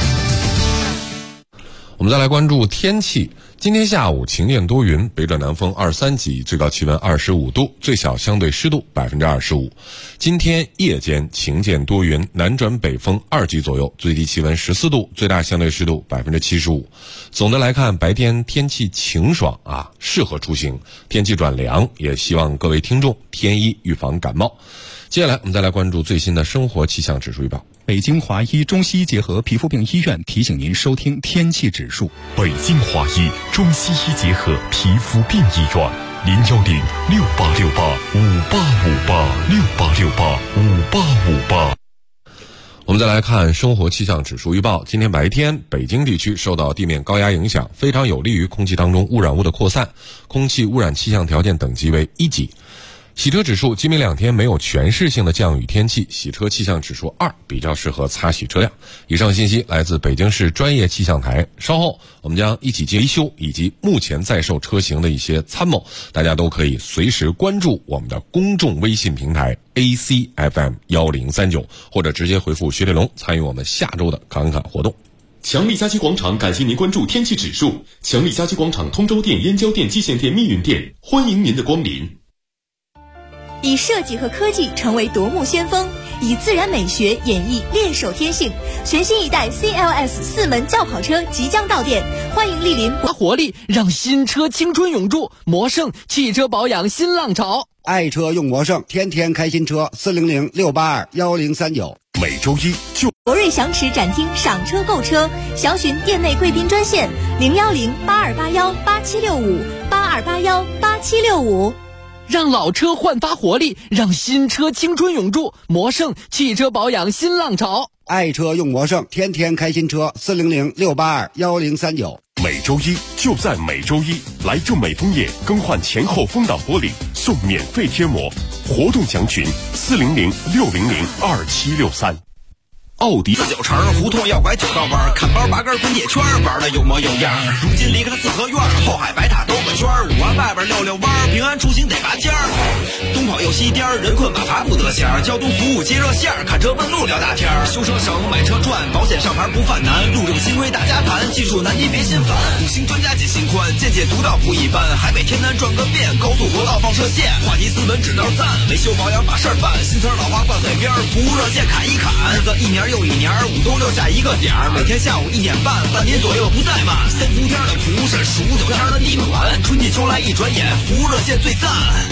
我们再来关注天气。今天下午晴间多云，北转南风2-3级，最高气温25度，最小相对湿度25%。今天夜间晴间多云，南转北风2级左右，最低气温14度，最大相对湿度75%。总的来看，白天天气晴爽啊，适合出行。天气转凉，也希望各位听众添衣预防感冒。接下来我们再来关注最新的生活气象指数预报。 北京华医中西医结合皮肤病医院提醒您收听天气指数。 北京华医中西医结合皮肤病医院，010-6868-5858，6868-5858。 我们再来看生活气象指数预报。今天白天，北京地区受到地面高压影响，非常有利于空气当中污染物的扩散，空气污染气象条件等级为1级。洗车指数，今明两天没有全市性的降雨天气，洗车气象指数2，比较适合擦洗车辆。以上信息来自北京市专业气象台。稍后我们将一起维修以及目前在售车型的一些参谋，大家都可以随时关注我们的公众微信平台 ACFM1039，或者直接回复学铁龙参与我们下周的侃侃活动。 强力家居广场感谢您关注天气指数。强力家居广场通州店、燕郊店、蓟县店、密云店，欢迎您的光临。 以设计和科技成为夺目先锋，以自然美学演绎练手天性。全新一代 CLS 4门轿跑车即将到店，欢迎莅临， 把活力让新车青春永驻。魔盛汽车保养新浪潮， 爱车用魔盛，天天开新车。400-682-1039。 每周一就博瑞祥驰展厅赏车购车，详询店内贵宾专线010-8281-8765，8281-8765。 让老车焕发活力，让新车青春永驻。魔盛汽车保养新浪潮， 爱车用魔盛，天天开新车。400-682-1039。 每周一就在每周一，来正美枫叶更换前后风挡玻璃送免费贴膜，活动详询400-600-2763。 奥迪4-9城，胡同要拐9道弯，看包拔根滚铁圈，玩的有模有样。如今离开了四合院，后海白塔兜个圈，5环外边溜弯，平安出行得拔尖儿。东跑又西颠，人困马乏不得闲儿。交通服务接热线，看车问路聊大天儿。修车省，买车赚，保险上牌不犯难。路政新规大家谈，技术难题别心烦。5星专家解心宽，见解独到不一般。海北天南转个遍，高速国道放射线，话题斯文指导赞，维修保养把事儿办。新村老花灌嘴边，服务热线砍一砍。日子一年又一年，5都6下一个点儿，每天下午1点半，半年左右不再慢。3伏天的苦是数9天的逆款，春季秋来一转眼，服务热线最赞。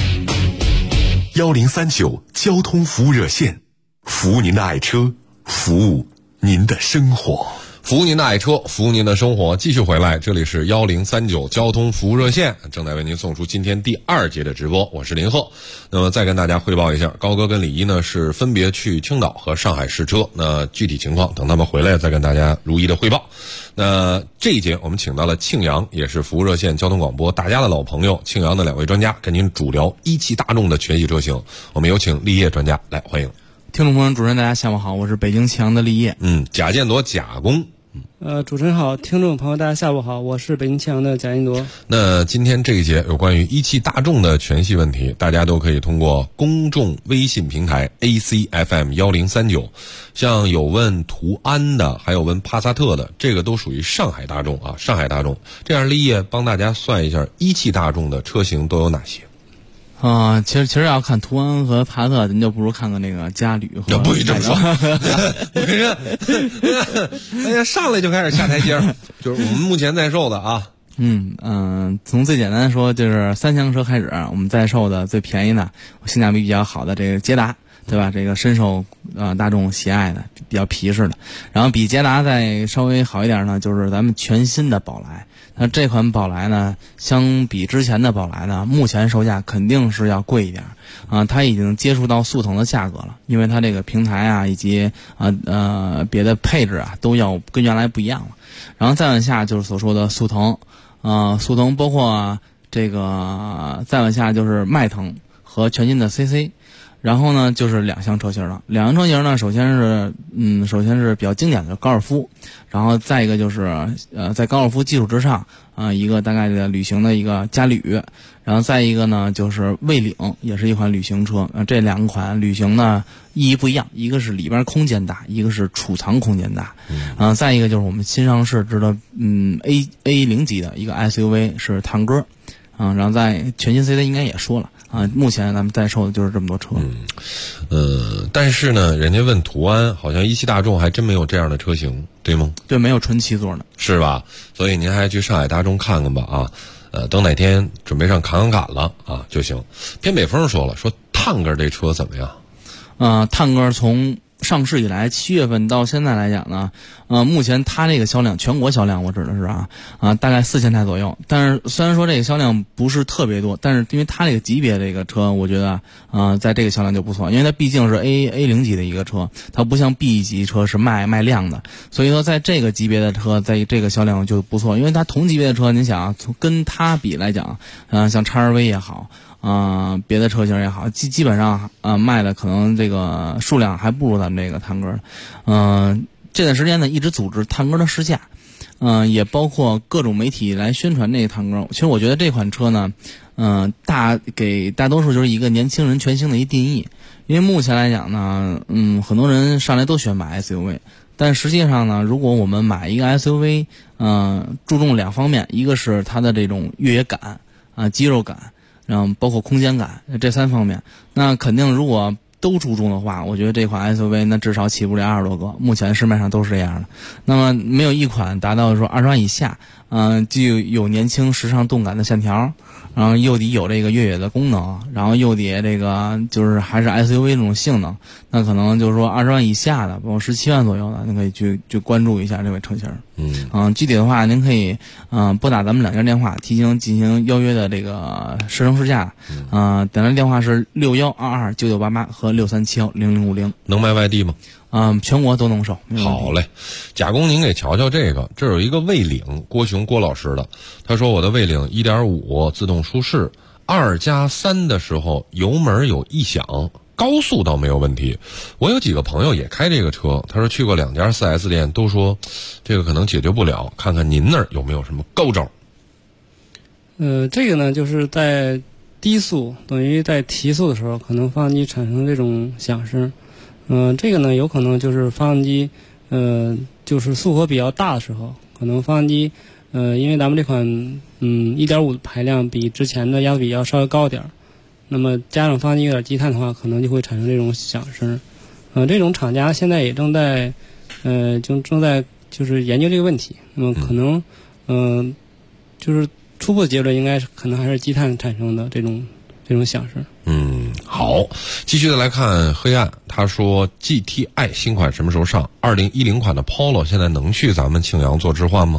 1039交通服务热线，服务您的爱车，服务您的生活。 服务您的爱车，服务您的生活。继续回来，这里是1039交通服务热线，正在为您送出今天第2节的直播，我是林鹤。那么再跟大家汇报一下，高哥跟李一呢是分别去青岛和上海试车，那具体情况等他们回来再跟大家如一的汇报。那这一节我们请到了庆阳，也是服务热线交通广播大家的老朋友，庆阳的2位专家跟您主聊一汽大众的全系车型。我们有请立业专家来欢迎。 听众朋友，主持人大家下午好，我是北京庆阳的立业。 贾建铎贾工。 主持人好，听众朋友大家下午好，我是北京庆阳的贾建铎。 那今天这一节有关于一汽大众的全系问题，大家都可以通过公众微信平台 ACFM1039，像有问途安的，还有问帕萨特的，这个都属于上海大众啊，上海大众。这样立业帮大家算一下一汽大众的车型都有哪些。 其实要看途安和帕萨特，您就不如看看那个嘉旅。 不许这么说，哎呀，上来就开始下台阶，就是我们目前在售的啊。 从最简单的说，就是3厢车开始，我们在售的最便宜的、性价比比较好的这个捷达，对吧？这个深受大众喜爱的，比较皮实的。然后比捷达再稍微好一点呢，就是咱们全新的宝来。那这款宝来呢，相比之前的宝来呢，目前售价肯定是要贵一点它已经接触到速腾的价格了，因为它这个平台啊以及别的配置啊都要跟原来不一样了。然后再往下就是所说的速腾，速腾包括这个再往下就是迈腾和全新的 CC。然后呢，就是2厢车型了。2厢车型呢，首先是比较经典的高尔夫，然后再一个就是在高尔夫基础之上一个大概的旅行的一个嘉旅，然后再一个呢就是蔚领，也是一款旅行车。这2款旅行呢意义不一样，一个是里边空间大，一个是储藏空间大。再一个就是我们新上市知道A0级的一个 SUV 是探戈，然后在全新 CC 应该也说了。目前咱们在售的就是这么多车。 但是呢，人家问途安，好像一汽大众还真没有这样的车型，对吗？ 对，没有纯7座的， 是吧？所以您还去上海大众看看吧啊。等哪天准备上扛杆了啊就行。偏北风说了，说探戈这车怎么样？ 探戈从上市以来7月份到现在来讲呢，目前它这个销量，全国销量我指的是大概4000台左右。但是虽然说这个销量不是特别多，但是因为它这个级别这个车，我觉得在这个销量就不错，因为它毕竟是 A0级的一个车，它不像 B 级车是卖量的，所以说在这个级别的车，在这个销量就不错。因为它同级别的车，您想跟它比来讲，像 XRV 也好。别的车型也好，基本上卖的可能这个数量还不如咱们这个探戈。这段时间呢一直组织探戈的试驾，也包括各种媒体来宣传这个探戈。其实我觉得这款车呢，给大多数就是一个年轻人全新的一定义。因为目前来讲呢，很多人上来都喜欢买 SUV， 但实际上呢，如果我们买一个 SUV，注重2方面，一个是它的这种越野感肌肉感。然后包括空间感这3方面，那肯定如果都注重的话，我觉得这款 SUV 那至少起步了20多个，目前市面上都是这样的。那么没有一款达到说20万以下，既有年轻时尚动感的线条，然后又得有这个越野的功能，然后又得这个就是还是 SUV 这种性能，那可能就是说20万以下的，包括17万左右的，您可以去关注一下这位车型。具体的话，您可以拨打咱们2家电话，进行邀约的这个试乘试驾。点的电话是61229988和63710050。 能卖外地吗？ 全国都能售。 好嘞，贾工您给瞧瞧这个，这有一个蔚领，郭老师的，他说我的蔚领 1.5 自动舒适，2+3的时候油门有异响，高速倒没有问题。我有几个朋友也开这个车，他说去过2家 4S 店，都说这个可能解决不了，看看您那儿有没有什么高招。 这个呢就是在低速等于在提速的时候，可能发动机产生这种响声。这个呢有可能就是发动机就是速核比较大的时候，可能发动机因为咱们这款1.5 排量比之前的压缩比要稍微高点，那么加上发动机有点积碳的话，可能就会产生这种响声。这种厂家现在也正在就是研究这个问题。那么可能就是初步的结论应该是可能还是积碳产生的这种响声。 好，继续的来看黑暗，他说 GTI 新款什么时候上？2010款的 Polo 现在能去咱们庆阳做置换吗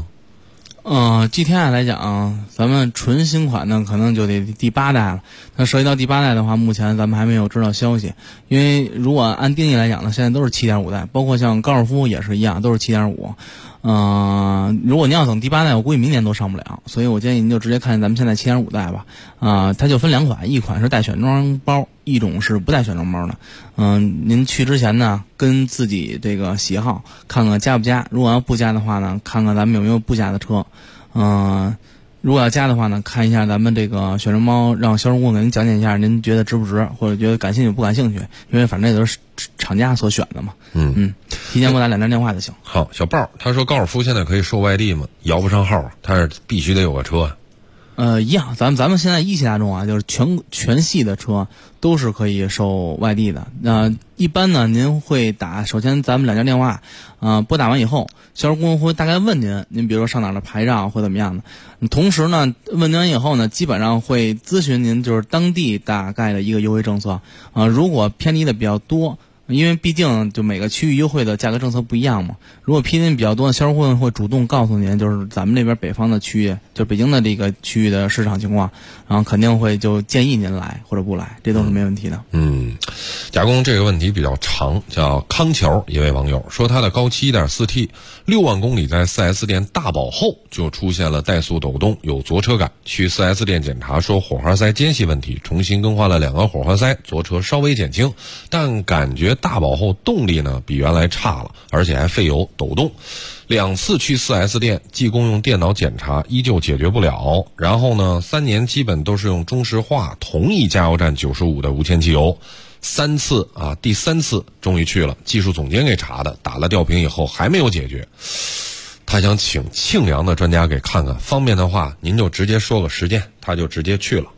？GTI 来讲，咱们纯新款呢，可能就得第8代了。那涉及到第8代的话，目前咱们还没有知道消息。因为如果按定义来讲呢，现在都是 7.5 代，包括像高尔夫也是一样，都是 7.5。如果您要等第8代，我估计明年都上不了，所以我建议您就直接看咱们现在 7.5 代吧。它就分2款，一款是带选装包，一种是不带选装包的。您去之前呢，跟自己这个喜好看看加不加，如果要不加的话呢，看看咱们有没有不加的车。如果要加的话呢，看一下咱们这个选装包，让销售顾问给您讲解一下，您觉得值不值，或者觉得感兴趣不感兴趣，因为反正也都是厂家所选的嘛。提前拨打2张电话就行。 好，小豹他说高尔夫现在可以售外地吗？摇不上号，但是必须得有个车。 一样，咱们现在一汽大众啊，就是全系的车都是可以售外地的。一般呢，您会首先咱们2家电话，拨打完以后，销售顾问会大概问您比如说上哪儿的牌照或怎么样的。同时呢，问您完以后呢，基本上会咨询您就是当地大概的一个优惠政策。如果偏离的比较多，因为毕竟就每个区域优惠的价格政策不一样嘛。如果偏离比较多的，销售顾问会主动告诉您，就是咱们这边北方的区域，就北京的这个区域的市场情况，然后肯定会就建议您来或者不来，这都是没问题的。 贾工这个问题比较长，叫康桥一位网友说，他的高7 1.4T 6万公里在 4S 店大保后就出现了怠速抖动，有左车感，去 4S 店检查说火花塞间隙问题，重新更换了2个火花塞，左车稍微减轻，但感觉大保后动力呢比原来差了，而且还费油抖动。2次去 4S 店，技工用电脑检查依旧解决不了，然后呢3年基本都是用中石化同一加油站95的无铅汽油。第3次终于去了，技术总监给查的，打了吊瓶以后还没有解决。他想请庆阳的专家给看看，方便的话您就直接说个时间，他就直接去了。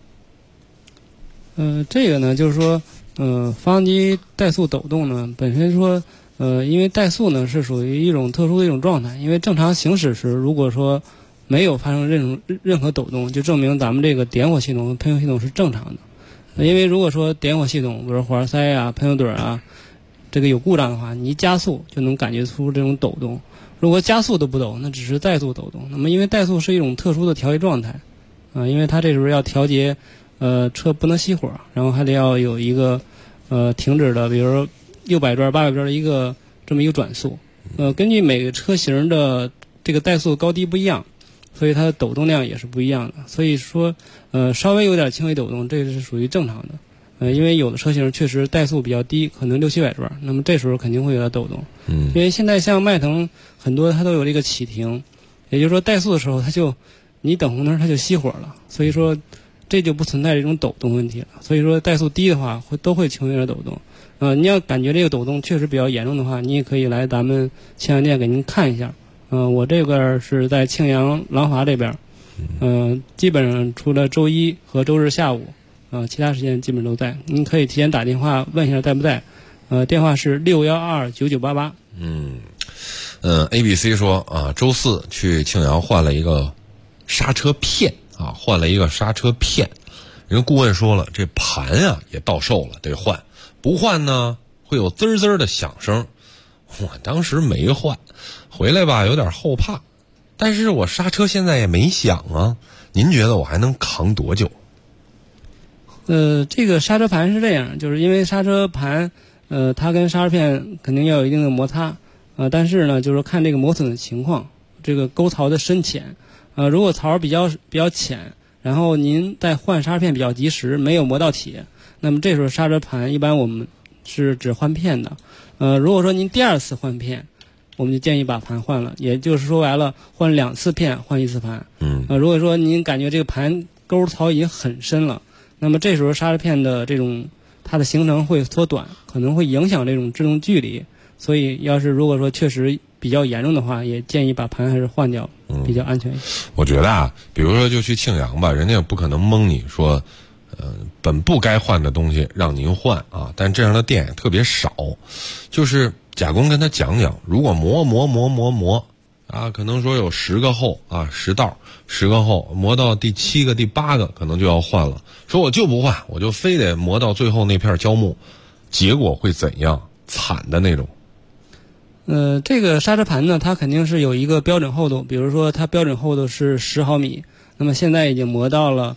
这个呢就是说发动机怠速抖动呢，本身说因为怠速呢是属于一种特殊的一种状态，因为正常行驶时如果说没有发生任何抖动，就证明咱们这个点火系统和喷油系统是正常的。因为如果说点火系统比如火花塞啊、喷油嘴啊这个有故障的话，你一加速就能感觉出这种抖动。如果加速都不抖，那只是怠速抖动。那么因为怠速是一种特殊的调节状态因为它这时候要调节车不能熄火，然后还得要有一个停止的，比如说600转、800转的一个这么一个转速。根据每个车型的这个怠速高低不一样，所以它的抖动量也是不一样的。所以说稍微有点轻微抖动，这是属于正常的。因为有的车型确实怠速比较低，可能600-700转，那么这时候肯定会有点抖动。因为现在像迈腾很多它都有这个启停，也就是说怠速的时候你等红灯它就熄火了，所以说这就不存在这种抖动问题了。所以说怠速低的话都会轻微的抖动。你要感觉这个抖动确实比较严重的话，你也可以来咱们庆阳店给您看一下。我这边是在庆阳廊坊这边，基本上除了周一和周日下午，其他时间基本都在。您可以提前打电话问一下在不在，电话是6129988。 ABC 说周4去庆阳换了一个刹车片人顾问说了，这盘也到售了，得换，不换呢会有滋滋的响声。我当时没换，回来吧有点后怕，但是我刹车现在也没响啊，您觉得我还能扛多久？ 这个刹车盘是这样，就是因为刹车盘它跟刹车片肯定要有一定的摩擦，但是呢就是说看这个磨损的情况，这个沟槽的深浅，如果槽比较浅，然后您在换刹车片比较及时，没有磨到铁，那么这时候刹车盘一般我们是只换片的。如果说您第2次换片，我们就建议把盘换了，也就是说白了换2次片换1次盘。如果说您感觉这个盘沟槽已经很深了，那么这时候刹车片的这种它的行程会缩短，可能会影响这种制动距离，所以如果说确实比较严重的话，也建议把盘还是换掉，比较安全一些。 我觉得比如说就去庆阳吧，人家也不可能蒙你说本不该换的东西让您换但这样的店也特别少。就是贾工跟他讲，如果磨啊，可能说有10个后啊，10道10个后，磨到第7个、第8个可能就要换了。说我就不换，我就非得磨到最后那片胶木，结果会怎样？惨的那种。 这个刹车盘呢，它肯定是有一个标准厚度，比如说它标准厚度是10毫米，那么现在已经磨到了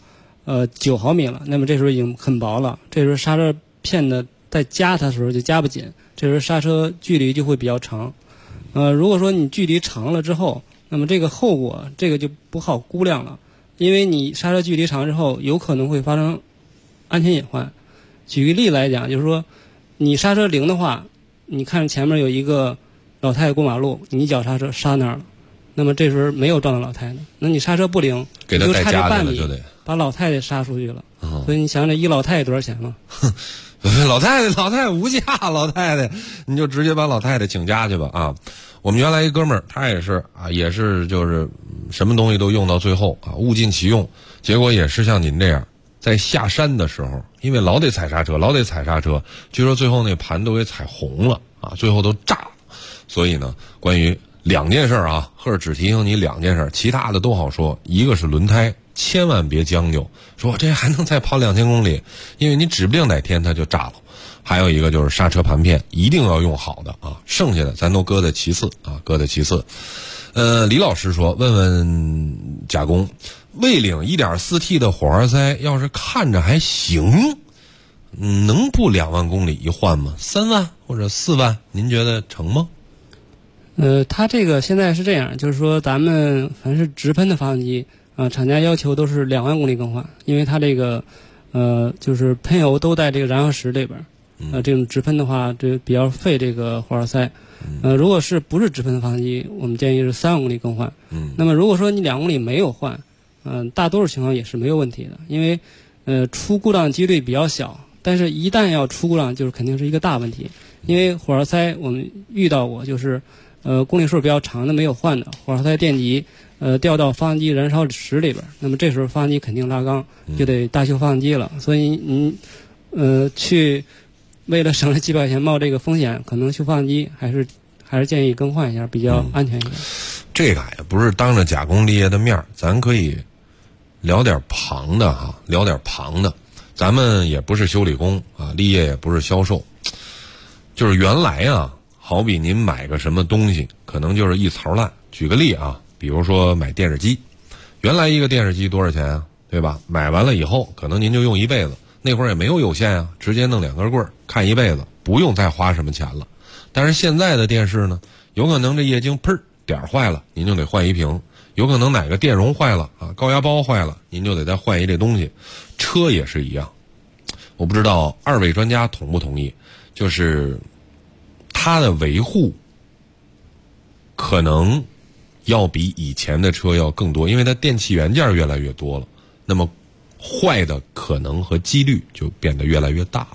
9毫米了，那么这时候已经很薄了，这时候刹车片呢在夹它的时候就夹不紧，这时候刹车距离就会比较长。如果说你距离长了之后，那么这个后果这个就不好估量了，因为你刹车距离长之后有可能会发生安全隐患。举个例来讲，就是说你刹车灵的话，你看前面有一个老太太过马路，你一脚刹车刹那儿了，那么这时候没有撞到老太太，那你刹车不灵， 给他带家去了就得把老太太刹出去了。所以你想想一老太太多少钱吗？ 老太太无价，老太太你就直接把老太太请家去吧啊！我们原来一哥们儿，他也是啊，也是就是什么东西都用到最后啊，物尽其用，结果也是像您这样，在下山的时候，因为老得踩刹车，据说最后那盘都给踩红了啊，最后都炸了。所以呢，关于2件事啊，或者只提醒你2件事，其他的都好说。一个是轮胎，千万别将就，说这还能再跑2000公里，因为你指不定哪天它就炸了。还有一个就是刹车盘片一定要用好的啊，剩下的咱都搁在其次啊，搁在其次。李老师说，问问贾工，魏领 1.4T 的火花塞要是看着还行，能不2万公里一换吗？3万或者4万，您觉得成吗？ 它这个现在是这样，就是说咱们凡是直喷的发动机厂家要求都是2万公里更换，因为它这个就是喷油都在这个燃烧室里边，这种直喷的话这比较费这个火花塞。如果是不是直喷的发动机，我们建议是3万公里更换。那么如果说你2公里没有换，大多数情况也是没有问题的，因为出故障几率比较小，但是一旦要出故障，就是肯定是一个大问题。因为火花塞我们遇到过，就是公里数比较长的没有换的火花塞电极掉到发动机燃烧室里边，那么这时候发动机肯定拉缸，就得大修发动机了。所以您去为了省了几百块钱冒这个风险，可能修发动机还是建议更换一下，比较安全一点。 这个也不是当着贾工立业的面，咱可以聊点旁的哈，聊点旁的。咱们也不是修理工啊，立业也不是销售，就是原来啊，好比您买个什么东西，可能就是一槽烂。举个例啊，比如说买电视机，原来一个电视机多少钱啊？对吧？买完了以后，可能您就用一辈子。那会儿也没有有线啊，直接弄2根棍看一辈子，不用再花什么钱了。但是现在的电视呢，有可能这液晶砰点坏了，您就得换一屏；有可能哪个电容坏了啊，高压包坏了，您就得再换一这东西。车也是一样，我不知道2位专家同不同意，就是它的维护可能要比以前的车要更多，因为它电器元件越来越多了，那么坏的可能和几率就变得越来越大了。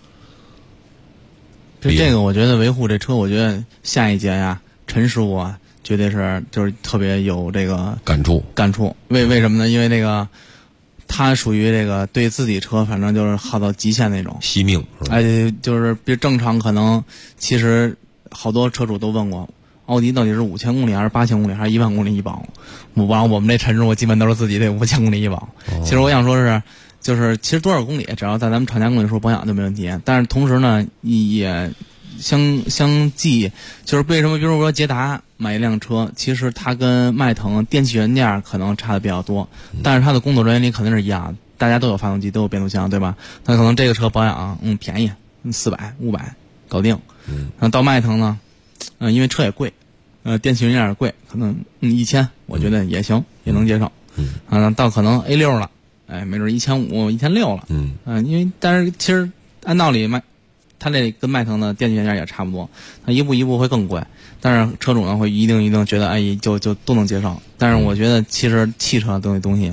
这个我觉得维护这车，我觉得下一节呀，陈师傅啊，绝对是就是特别有这个感触。 为什么呢？因为这个他属于这个对自己车反正就是耗到极限那种， 惜命。 就是比正常可能，其实好多车主都问过，奥迪到底是5000公里还是8000公里还是1万公里一保？我们这陈师傅基本都是自己这5000公里一保。其实我想说是，就是其实多少公里，只要在咱们厂家公里数保养就没问题。但是同时呢，也相继，就是为什么比如说捷达买一辆车，其实它跟迈腾电器元件可能差的比较多，但是它的工作人员里肯定是一样的，大家都有发动机，都有变速箱，对吧？那可能这个车保养便宜，400、500搞定。到迈腾呢，因为车也贵，电器元件也贵，可能1000，我觉得也行，也能接受。到可能 A6 了，没准1500、1600了。因为但是其实按道理它这跟迈腾的电器元件也差不多，它一步一步会更贵，但是车主呢会一定觉得就都能接受。但是我觉得其实汽车东西，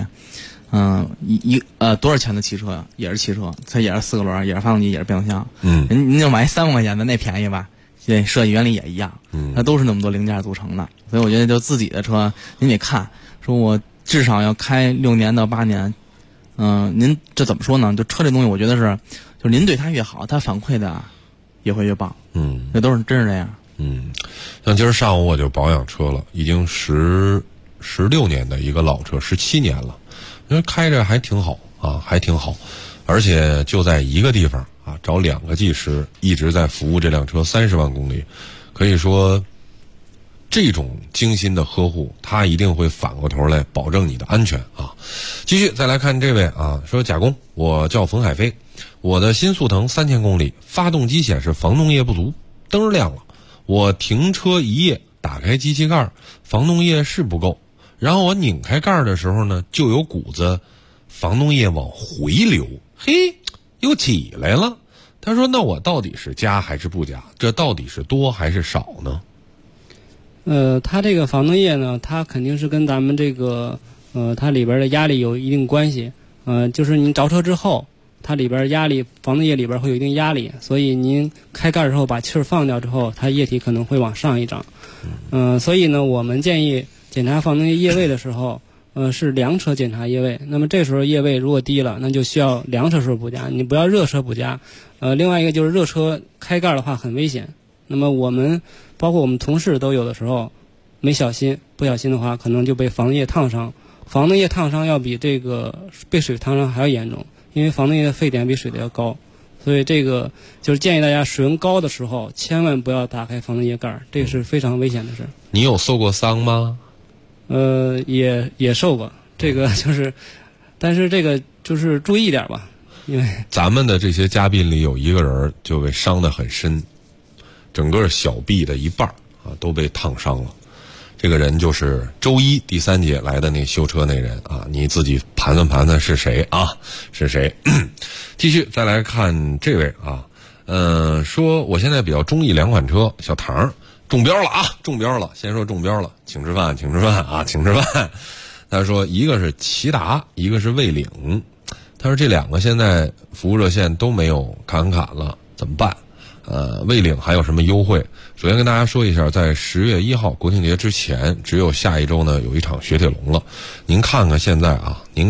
多少钱的汽车也是汽车，它也是4个轮，也是发动机，也是变速箱。您就买3万块钱的那便宜吧，这设计原理也一样，它都是那么多零件组成的。所以我觉得就自己的车您得看，说我至少要开6年到8年。您这怎么说呢？就车这东西，我觉得是，就是您对它越好，它反馈的也会越棒。这都是真是这样。 像今儿上午我就保养车了，已经16年的一个老车，17年了，因为开着还挺好啊，还挺好，而且就在一个地方啊，找2个技师一直在服务这辆车30万公里，可以说这种精心的呵护，他一定会反过头来保证你的安全啊。继续再来看这位啊，说贾工，我叫冯海飞，我的新速腾3000公里，发动机显示防冻液不足，灯亮了，我停车一夜，打开机器盖，防冻液是不够，然后我拧开盖的时候呢，就有股子防冻液往回流，嘿，又起来了。他说那我到底是加还是不加？这到底是多还是少呢？ 它这个防冻液呢，它肯定是跟咱们这个它里边的压力有一定关系。就是您着车之后，它里边压力，防冻液里边会有一定压力，所以您开盖之后把气儿放掉之后，它液体可能会往上一涨。所以呢，我们建议检查防冻液液位的时候，是凉车检查液位。那么这时候液位如果低了，那就需要凉车时候补加，你不要热车补加。另外一个就是热车开盖的话很危险。那么我们包括我们同事都有的时候不小心的话，可能就被防冻液烫伤。防冻液烫伤要比这个被水烫伤还要严重，因为防冻液的沸点比水的要高，所以这个就是建议大家水温高的时候千万不要打开防冻液盖，这个是非常危险的事。 你有受过伤吗？ 也受过，这个就是，但是这个就是注意一点吧，因为咱们的这些嘉宾里有一个人就被伤得很深，整个小臂的一半啊都被烫伤了。这个人就是周一第3节来的那修车那人啊，你自己盘算是谁啊？是谁？继续再来看这位啊，说我现在比较中意2款车，小唐中标了啊，中标了，先说中标了，请吃饭啊，请吃饭。他说一个是骐达，一个是蔚领，他说这2个现在服务热线都没有侃了，怎么办？蔚领还有什么优惠？首先跟大家说一下，在10月1号国庆节之前，只有下一周呢有一场雪铁龙了。您看看现在，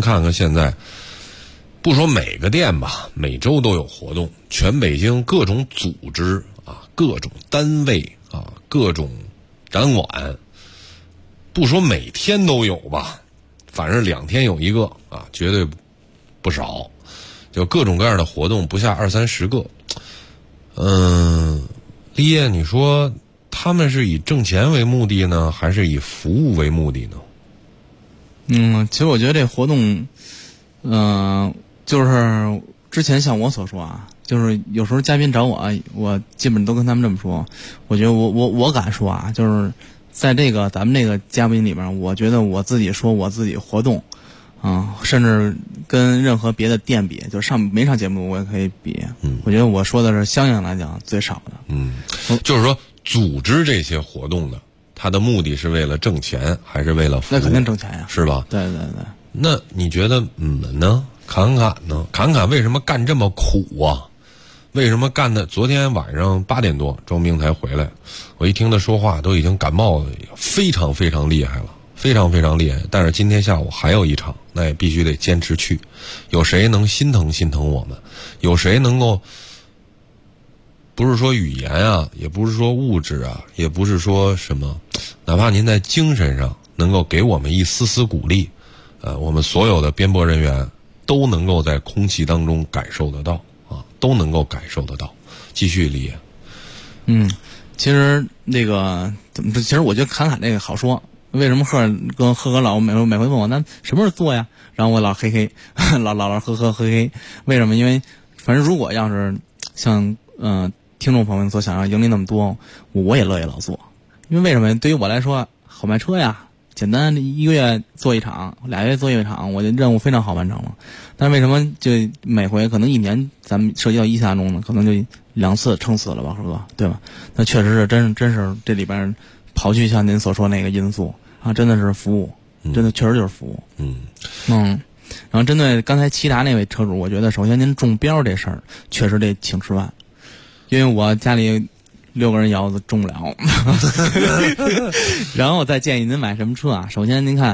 不说每个店吧，每周都有活动，全北京各种组织啊，各种单位啊，各种展馆，不说每天都有吧，反正2天有一个啊，绝对不少，就各种各样的活动不下20-30个。立业，你说他们是以挣钱为目的呢，还是以服务为目的呢？ 其实我觉得这活动，就是之前像我所说啊，就是有时候嘉宾找我基本都跟他们这么说。我觉得我敢说啊，就是在这个咱们这个嘉宾里边，我觉得我自己说我自己活动。甚至跟任何别的店比，就没上节目我也可以比。我觉得我说的是相应来讲最少的。 就是说组织这些活动的，它的目的是为了挣钱，还是为了服务？ 那肯定挣钱呀， 是吧？ 对。 那你觉得呢？侃呢？侃为什么干这么苦啊？为什么干的？昨天晚上8点多，庄兵才回来，我一听他说话，都已经感冒了，非常非常厉害了。非常非常厉害，但是今天下午还有一场，那也必须得坚持去。有谁能心疼我们？有谁能够，不是说语言啊，也不是说物质啊，也不是说什么，哪怕您在精神上能够给我们一丝丝鼓励，我们所有的编播人员都能够在空气当中感受得到啊，都能够感受得到。继续立业。 其实那个其实我觉得侃这个好说。为什么贺老每回问我那什么时候做呀？然后我老嘿嘿，老呵嘿。为什么？因为反正如果要是像听众朋友们所想要盈利那么多，我也乐意老做。因为什么？对于我来说好卖车呀，简单1个月做一场，2月做一场，我的任务非常好完成了。但是为什么就每回可能1年咱们涉及到1下中呢？可能就2次撑死了吧，是吧？对吧？那确实是真是这里边刨去像您所说那个因素啊，真的是服务，真的确实就是服务。然后针对刚才骐达那位车主，我觉得首先您中标这事儿确实得请吃饭，因为我家里6个人摇子中不了。然后再建议您买什么车啊？首先您看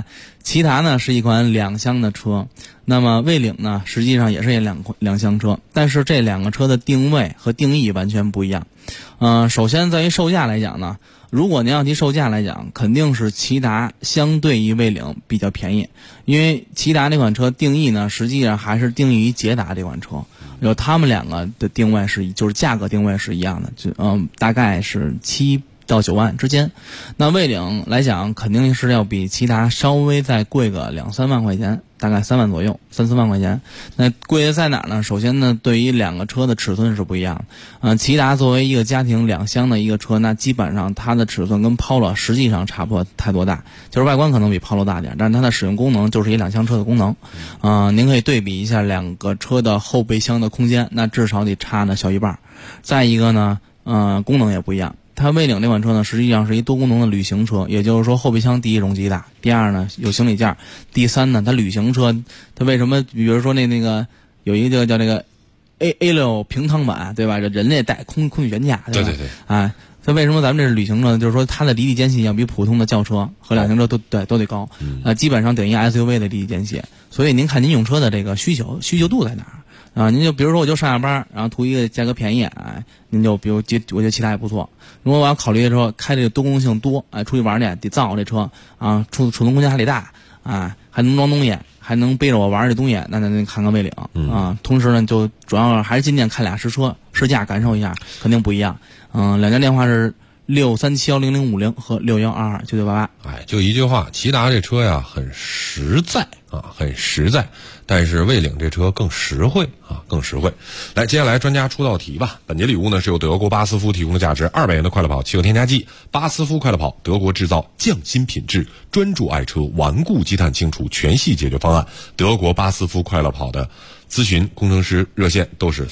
骐达呢是一款2厢的车，那么魏领呢实际上也是两厢车，但是这两个车的定位和定义完全不一样。首先在于售价来讲呢，如果您要提售价来讲，肯定是骐达相对于魏领比较便宜，因为骐达这款车定义呢，实际上还是定义于捷达这款车，有他们两个的定位就是价格定位是一样的，大概是7到9万之间。那魏领来讲，肯定是要比骐达稍微再贵个2-3万块钱，大概3万左右，3-4万块钱。那贵的在哪儿呢？首先呢，对于两个车的尺寸是不一样的。骐达作为一个家庭2厢的一个车，那基本上它的尺寸跟 Polo 实际上差不多太多大，就是外观可能比 Polo 大点，但是它的使用功能就是一2厢车的功能。您可以对比一下两个车的后备箱的空间，那至少得差呢小一半。再一个呢，功能也不一样。它魏领这款车呢，实际上是一多功能的旅行车，也就是说后备箱第一容积大，第二呢有行李架，第三呢它旅行车它为什么比如说那个有一个叫这个 A6 平躺版，对吧？这人类带空气悬架，对吧？对。它为什么咱们这是旅行车呢？就是说它的离地间隙要比普通的轿车和2厢车都得高，基本上等于 SUV 的离地间隙。所以您看您用车的这个需求度在哪儿？您就比如说我就上下班，然后图一个价格便宜，您就比如我觉得骐达也不错。如果我要考虑的时候开这个多功能性多，出去玩去得造这车储存空间还得大还能装东西，还能背着我玩这东西，那看看魏领同时呢，就主要还是今天看俩实车试驾感受一下，肯定不一样。两家电话是637100050和61229988。 就一句话，骐达这车呀很实在很实在，但是魏领这车更实惠更实惠。来，接下来专家出道题吧。本节礼物呢是由德国巴斯夫提供的价值200元的快乐跑汽油添加剂。巴斯夫快乐跑，德国制造，匠心品质，专注爱车，顽固积碳清除全系解决方案。德国巴斯夫快乐跑的咨询工程师热线都是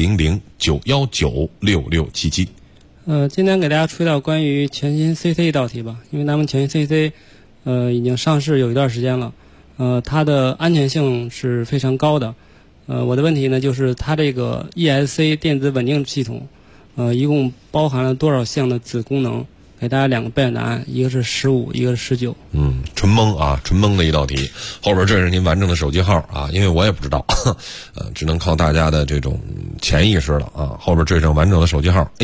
400-919-6677。 今天给大家出一道关于全新 CC 道题吧，因为咱们全新 CC 已经上市有一段时间了，它的安全性是非常高的。我的问题呢就是它这个 ESC 电子稳定系统，一共包含了多少项的子功能？给大家2个备选答案，一个是15，一个是19。 纯蒙的一道题。后边这是您完整的手机号因为我也不知道，只能靠大家的这种潜意识了后边这上完整的手机号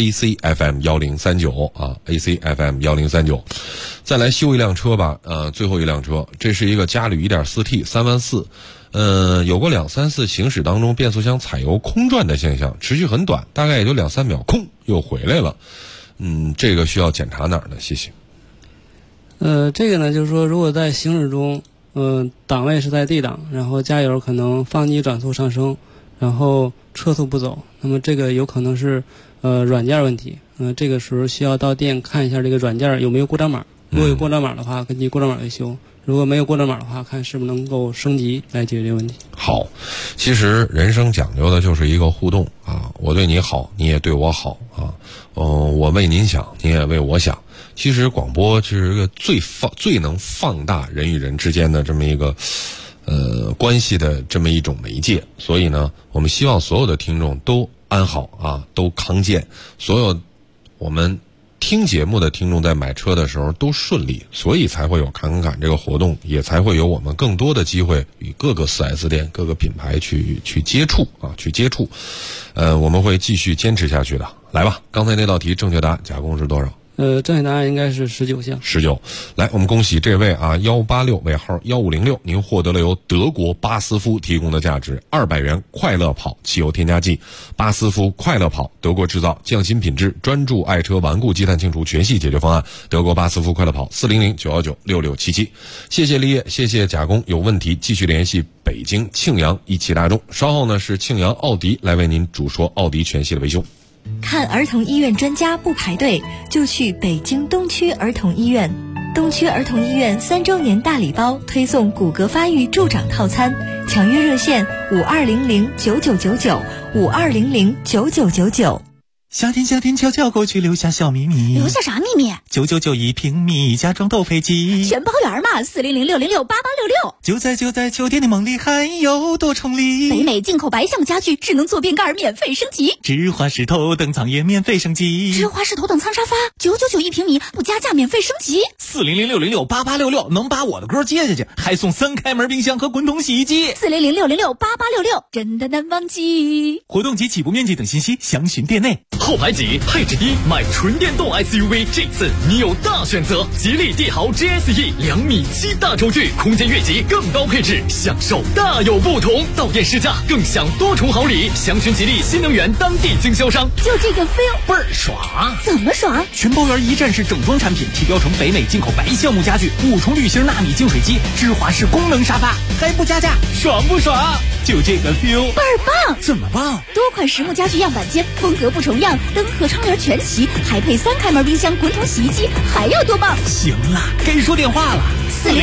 ACFM1039ACFM1039。再来修一辆车吧，最后一辆车，这是一个嘉旅 1.4T 3万4。有过2-3次行驶当中变速箱踩油空转的现象，持续很短，大概也就2-3秒，空又回来了。这个需要检查哪儿呢？谢谢。 这个呢，就是说，如果在行驶中，档位是在 D 档，然后加油可能放机转速上升，然后车速不走，那么这个有可能是软件问题。这个时候需要到店看一下这个软件有没有故障码。如果有故障码的话，根据故障码维修；如果没有故障码的话，看是不是能够升级来解决问题。 好，其实人生讲究的就是一个互动我对你好，你也对我好我为您想，您也为我想。其实广播是一个最能放大人与人之间的这么一个关系的这么一种媒介。所以呢，我们希望所有的听众都安好都康健，所有我们听节目的听众在买车的时候都顺利，所以才会有侃侃这个活动，也才会有我们更多的机会与各个 4S 店、各个品牌去接触我们会继续坚持下去的。来吧，刚才那道题正确答案加共是多少？ 正确答案应该是19项。 19。来，我们恭喜这位186尾号1506，您获得了由德国巴斯夫提供的价值200元快乐跑汽油添加剂。巴斯夫快乐跑，德国制造，匠心品质，专注爱车，顽固积碳清除全系解决方案。德国巴斯夫快乐跑，400-919-6677。谢谢立业，谢谢贾工。有问题继续联系北京庆阳一汽大众。稍后呢是庆阳奥迪来为您主说奥迪全系的维修。 看儿童医院专家不排队，就去北京东区儿童医院。东区儿童医院3周年大礼包推送骨骼发育助长套餐，抢约热线52009999，52009999。 夏天悄悄过去，留下小秘密。 留下啥秘密 ？9991平米，家装都飞机。 全包圆嘛，400-606-8866。 就在秋天的梦里，还有多重礼。 北美进口白橡木家具，智能坐便盖免费升级。 芝华士头等舱也免费升级。 芝华士头等舱沙发，9991平米，不加价免费升级。 400-606-8866，能把我的歌接下去，还送3开门冰箱和滚筒洗衣机。 400-606-8866，真的难忘记。 活动及起步面积等信息详询店内。 后排挤，配置低，买纯电动 SUV， 这次你有大选择。吉利帝豪 GSE 2.7米大轴距，空间越级，更高配置，享受大有不同。到店试驾，更享多重好礼。详询吉利新能源当地经销商。 就这个 feel 倍儿爽！ 怎么爽？ 全包圆一站式整装产品，提标成北美进口白橡木家具，5重滤芯纳米净水机，芝华士功能沙发，还不加价，爽不爽？就这个 feel 倍儿棒！ 怎么棒？ 多款实木家具样板间，风格不重样，灯和窗帘全齐，还配3开门冰箱、滚筒洗衣机，还要多棒？ 行了，该说电话了。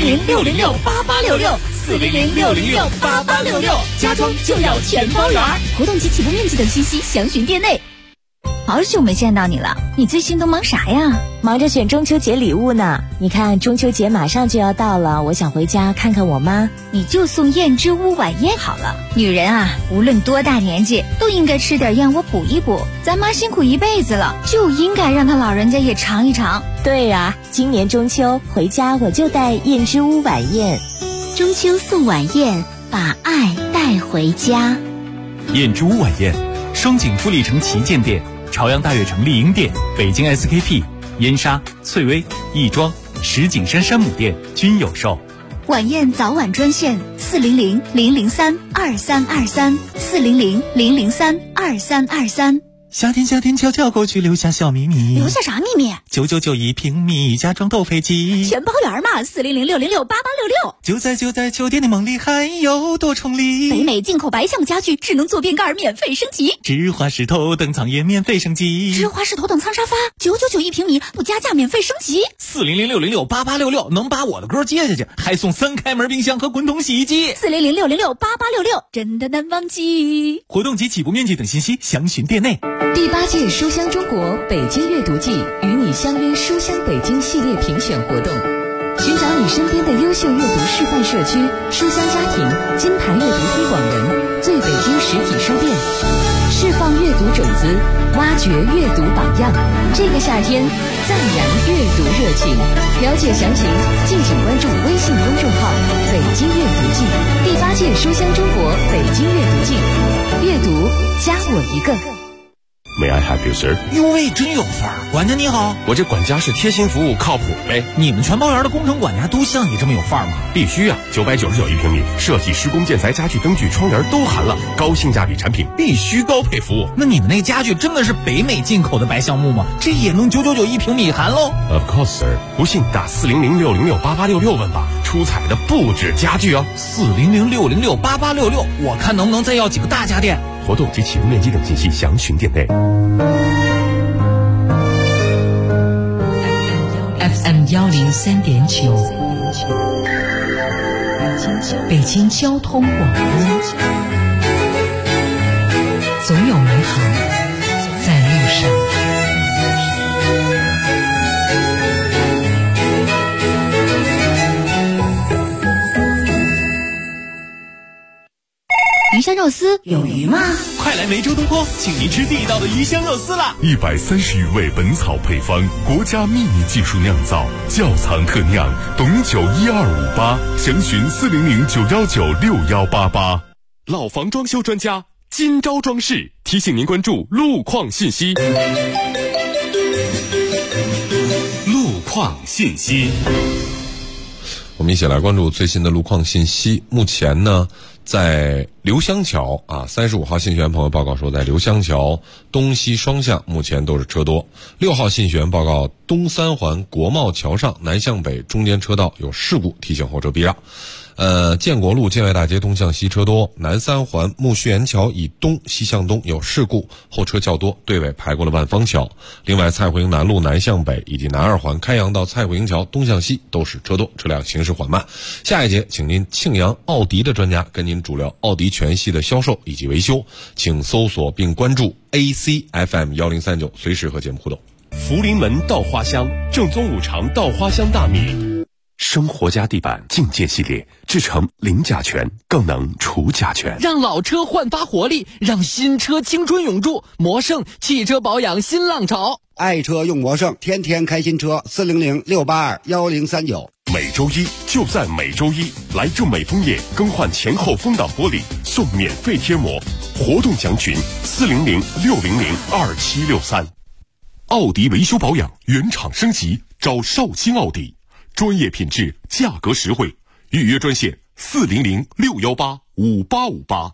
400-606-8866，400-606-8866，家装就要全包圆。活动及起步面积等信息详询店内。好久没见到你了，你最近都忙啥呀？ 忙着选中秋节礼物呢。你看中秋节马上就要到了，我想回家看看我妈。 你就送燕之屋晚宴好了。女人啊，无论多大年纪，都应该吃点燕窝补一补。咱妈辛苦一辈子了，就应该让她老人家也尝一尝。 对啊，今年中秋回家我就带燕之屋晚宴。 中秋送晚宴，把爱带回家。 燕之屋晚宴，双井富力城旗舰店、朝阳大悦城丽婴店、北京 SKP、燕莎、翠微、亦庄、石景山山姆店均有售。 晚宴早晚专线400-003-2323，400-003-2323。 夏天悄悄过去，留下小秘密。 留下啥秘密 ？9991平米，家装都飞机。 全包圆嘛，400-606-8866。 就在秋天的梦里，还有多重礼。 北美进口白橡木家具，智能坐便盖免费升级。 芝华士头等舱也免费升级。 芝华士头等舱沙发，9991平米，不加价免费升级。 400-606-8866，能把我的歌接下去，还送3开门冰箱和滚筒洗衣机。 400-606-8866，真的难忘记。 活动及起步面积等信息详询店内。 第8届书香中国北京阅读季与你相约书香北京系列评选活动，寻找你身边的优秀阅读示范社区、书香家庭、金牌阅读推广人、最北京实体书店，释放阅读种子，挖掘阅读榜样。这个夏天，赞扬阅读热情。了解详情，敬请关注微信公众号“北京阅读季”。第8届书香中国北京阅读季，阅读加我一个。 May I help you, sir？ 哟喂，真有范儿！管家你好， 我这管家是贴心服务，靠谱呗。 你们全包圆的工程管家都像你这么有范儿吗？ 必须啊！999一平米，设计、施工、建材、家具、灯具、窗帘都含了，高性价比产品必须高配服务。 那你们那家具真的是北美进口的白橡木吗？这也能999一平米含喽 ？Of course, sir。不信打400-606-8866问吧，出彩的不止家具哦。 400-606-8866，我看能不能再要几个大家电。 活动及起步面积等信息详询店内。 FM 103.9，北京交通广播，总有美好在路上。 鱼香肉丝有鱼吗？ 快来梅州东坡，请您吃地道的鱼香肉丝啦 ！130余味本草配方，国家秘密技术酿造，窖藏特酿，董酒1258，详询400-919-6188。 老房装修专家金招装饰提醒您关注路况信息。路况信息， 我们一起来关注最新的路况信息。目前呢，在刘香桥35号信息员朋友报告说，在刘香桥东西双向目前都是车多。6号信息员报告，东三环国贸桥上南向北中间车道有事故，提醒后车避让。建国路建外大街东向西车多，南三环木樨园桥以东西向东有事故，后车较多，队尾排过了万方桥。另外，蔡胡营南路南向北以及南二环开阳到蔡胡营桥东向西都是车多，车辆行驶缓慢。下一节，请您庆阳奥迪的专家跟您主聊奥迪全系的销售以及维修，请搜索并关注 ACFM1039，随时和节目互动。 福临门稻花香，正宗五常稻花香大米，生活家地板境界系列，制成零甲醛，更能除甲醛， 让老车焕发活力，让新车青春永驻。魔盛汽车保养新浪潮， 爱车用魔盛，天天开新车，400-682-1039。 每周一就在每周一，来正美枫叶更换前后风挡玻璃，送免费贴膜，活动详询400-600-2763。奥迪维修保养原厂升级，找绍兴奥迪，专业品质，价格实惠，预约专线400-618-5858。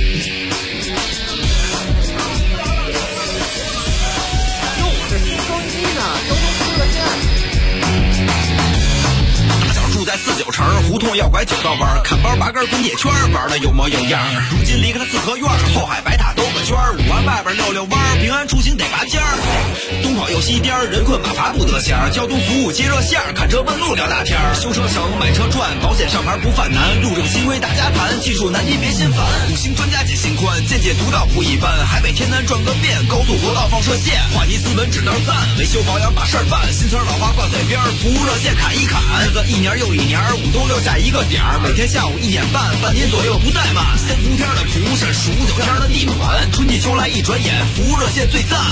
在49城胡同要拐9道弯，看包拔根滚铁圈，玩的有模有样。如今离开了四合院，后海白塔兜个圈，5环外边溜弯，平安出行得拔尖儿。东跑右西颠，人困马乏不得闲。交通服务接热线，看车问路聊大天。修车省，买车赚，保险上牌不犯难。路政新规大家谈，技术难题别心烦。5星专家解心宽，见解独到不一般。海北天南转个遍，高速国道放射线，话题斯文只道赞，维修保养把事儿办。新词老话挂嘴边，服务热线砍一砍。日子一年又一年，5都6下一个点儿，每天下午1点半，半年左右不怠慢。3伏天的蒲扇，数9天的地暖，春季秋来一转眼，服务热线最赞。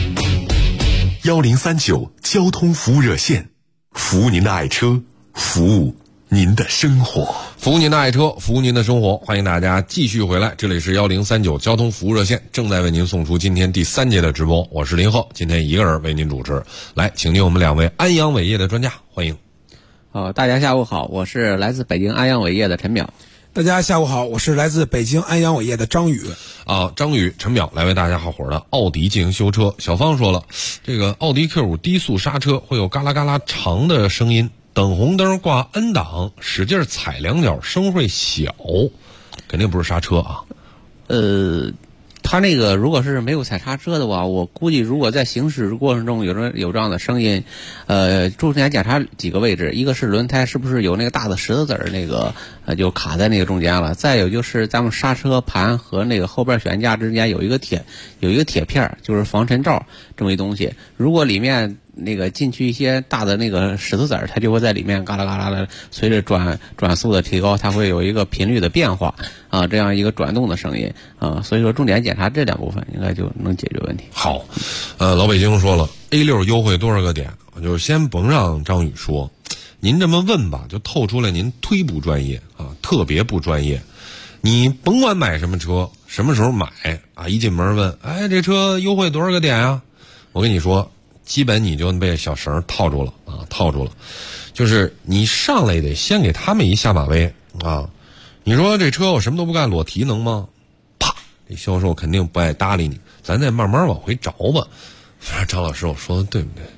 1039交通服务热线，服务您的爱车，服务您的生活， 服务您的爱车，服务您的生活。欢迎大家继续回来，这里是1039交通服务热线，正在为您送出今天第3节的直播，我是林鹤，今天一个人为您主持。来，请进我们2位安阳伟业的专家，欢迎。 大家下午好，我是来自北京安阳伟业的陈淼。 大家下午好，我是来自北京安阳伟业的张宇。 张宇、陈淼来为大家好伙的奥迪进行修车。小芳说了，这个奥迪 Q5 低速刹车会有嘎啦嘎啦长的声音，等红灯挂 N 档，使劲踩2脚声会小，肯定不是刹车啊。 他那个如果是没有踩刹车的话，我估计如果在行驶过程中有这样的声音，重点检查几个位置，一个是轮胎是不是有那个大的石头子儿，那个就卡在那个中间了，再有就是咱们刹车盘和那个后边悬架之间有一个铁片，就是防尘罩这么一东西，如果里面那个进去一些大的那个石头子儿，它就会在里面嘎啦嘎啦的，随着转速的提高，它会有一个频率的变化啊，这样一个转动的声音啊，所以说重点检查这2部分应该就能解决问题。 好，老北京说了 A6 优惠多少个点，就是先甭让张宇说，您这么问吧，就透出来您忒不专业啊，特别不专业。你甭管买什么车，什么时候买啊，一进门问，哎，这车优惠多少个点啊？我跟你说，基本你就被小绳套住了啊，套住了。就是你上来得先给他们一下马威啊！你说这车我什么都不干，裸提能吗？啪，这销售肯定不爱搭理你，咱再慢慢往回找吧。反正张老师，我说的对不对？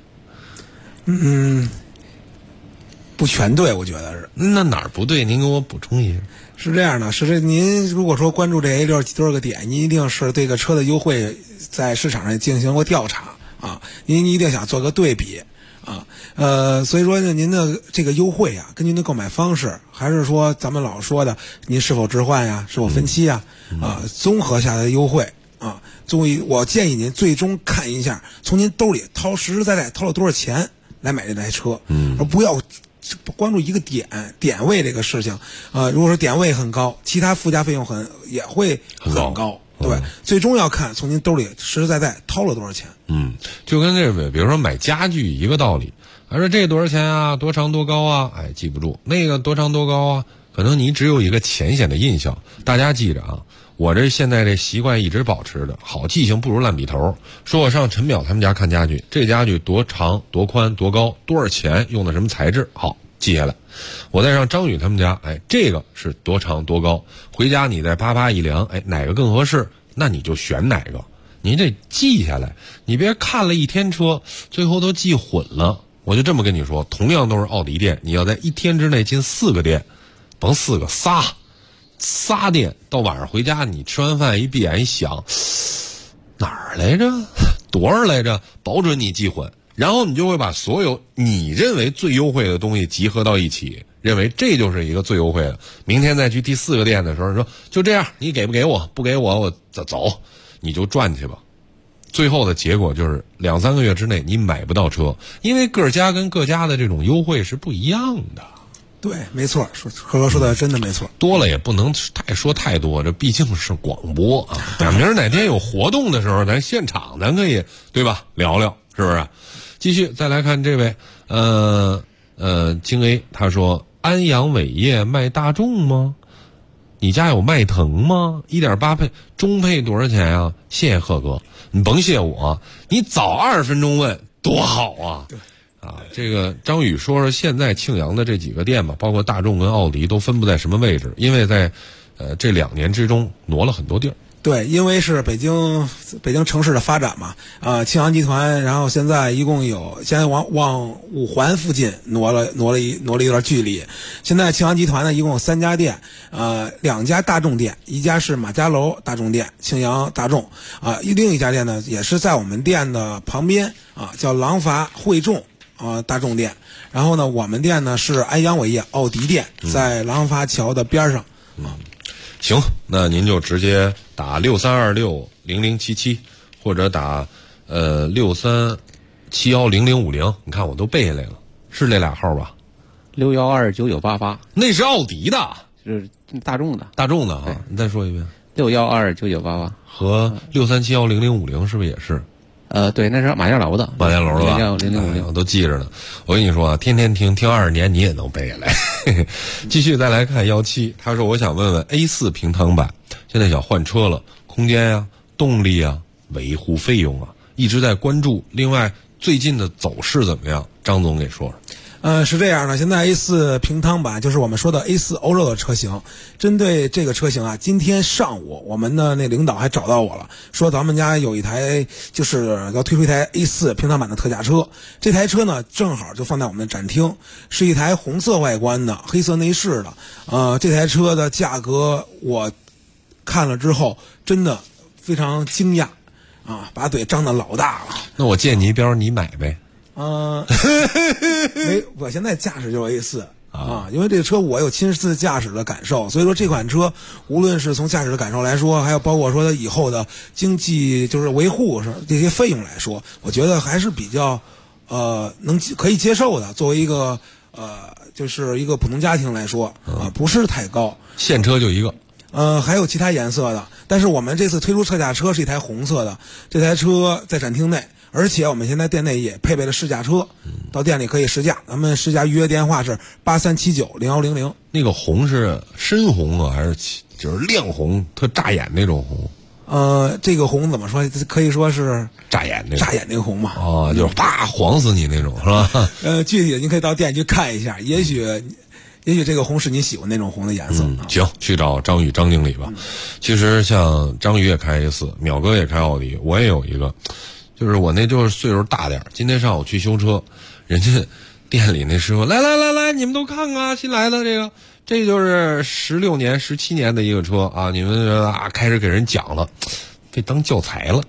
不全对，我觉得是。 那哪儿不对？您给我补充一下。 是这样的，是您如果说关注这 A6 多少个点，您一定是对这个车的优惠在市场上进行过调查啊，您一定想做个对比啊，所以说呢，您的这个优惠啊，跟您的购买方式，还是说咱们老说的您是否置换呀，是否分期呀，综合下来的优惠啊，我建议您最终看一下，从您兜里掏实实在在掏了多少钱来买这台车，而不要关注一个点位这个事情，如果说点位很高，其他附加费用也会很高，对，最终要看从您兜里实实在在掏了多少钱。 就跟这个比如说买家具一个道理，还说这多少钱啊，多长多高啊，哎，记不住，那个多长多高啊，可能你只有一个浅显的印象。大家记着啊，我这现在这习惯一直保持的，好记性不如烂笔头。说我上陈淼他们家看家具，这家具多长多宽多高，多少钱，用的什么材质，好记下来。我再上张宇他们家，哎，这个是多长多高，回家你再啪啪一量，哎，哪个更合适，那你就选哪个，你得记下来，你别看了一天车，最后都记混了。我就这么跟你说，同样都是奥迪店，你要在一天之内进4个店，甭4个仨店，到晚上回家你吃完饭一闭眼一想，哪儿来着，多少来着，保准你记混。然后你就会把所有你认为最优惠的东西集合到一起， 认为这就是一个最优惠的。明天再去第4个店的时候，说就这样，你给不给我？不给我走，你就赚去吧。最后的结果就是2-3个月之内你买不到车，因为各家跟各家的这种优惠是不一样的。 对，没错，何哥说的真的没错。 多了也不能说太多，这毕竟是广播啊。明儿哪天有活动的时候，咱现场咱可以对吧聊聊，是不是？继续再来看这位，京 A 他说安阳伟业卖大众吗？你家有迈腾吗？1.8配中配多少钱啊？谢谢贺哥，你甭谢我，你早20分钟问多好啊！对。啊，这个张宇说现在庆阳的这几个店吧，包括大众跟奥迪都分布在什么位置？因为在这2年之中挪了很多地儿。 对，因为是北京城市的发展嘛，庆阳集团，然后现在一共有，现在往5环附近挪了一段距离。现在庆阳集团呢，一共有3家店，2家大众店，一家是马家楼大众店，庆阳大众另一家店呢也是在我们店的旁边叫廊坊汇众。大众店，然后呢，我们店呢是安阳伟业奥迪店，在廊坊桥的边上。 行，那您就直接打63260077，或者打63710050，你看我都背下来了，是这俩号吧 ？6129988， 那是奥迪的， 是大众的。 大众的啊，你再说一遍。 6129988 和63710050是不是也是？ 对，那是马家楼的， 马家楼的吧 ，0050， 我都记着呢。我跟你说啊，天天听20年，你也能背下来。继续再来看17，他说我想问问 A4 平躺版，现在想换车了，空间呀、动力啊、维护费用啊，一直在关注。另外，最近的走势怎么样？张总给说说。 是这样的，现在 A4 平躺版就是我们说的 A4 欧洲的车型。针对这个车型啊，今天上午我们的那领导还找到我了，说咱们家有一台就是要推出一台 A4 平躺版的特价车。这台车呢，正好就放在我们的展厅，是一台红色外观的、黑色内饰的。这台车的价格我看了之后，真的非常惊讶啊，把嘴张得老大了。 那我借你一标，你买呗。 我现在驾驶就是 A4 因为这个车我有亲自驾驶的感受，所以说这款车无论是从驾驶的感受来说，还有包括说它以后的经济就是维护这些费用来说，我觉得还是比较可以接受的。作为一个就是一个普通家庭来说不是太高。 现车就一个。 还有其他颜色的，但是我们这次推出特价车是一台红色的，这台车在展厅内，而且我们现在店内也配备了试驾车，到店里可以试驾。咱们试驾预约电话是83790100。 那个红是深红啊，还是就是亮红，特扎眼那种红？ 这个红怎么说？可以说是扎眼那个红嘛。 就是啪晃死你那种，是吧？ 具体的您可以到店里去看一下，也许这个红是你喜欢那种红的颜色。 行，去找张宇张经理吧。其实像张宇也开 A4，淼哥也开奥迪，我也有一个，就是我那就是岁数大点。今天上午去修车，人家店里那师傅来，你们都看看新来的这就是16年、17年的一个车啊！你们开始给人讲了，被当教材了。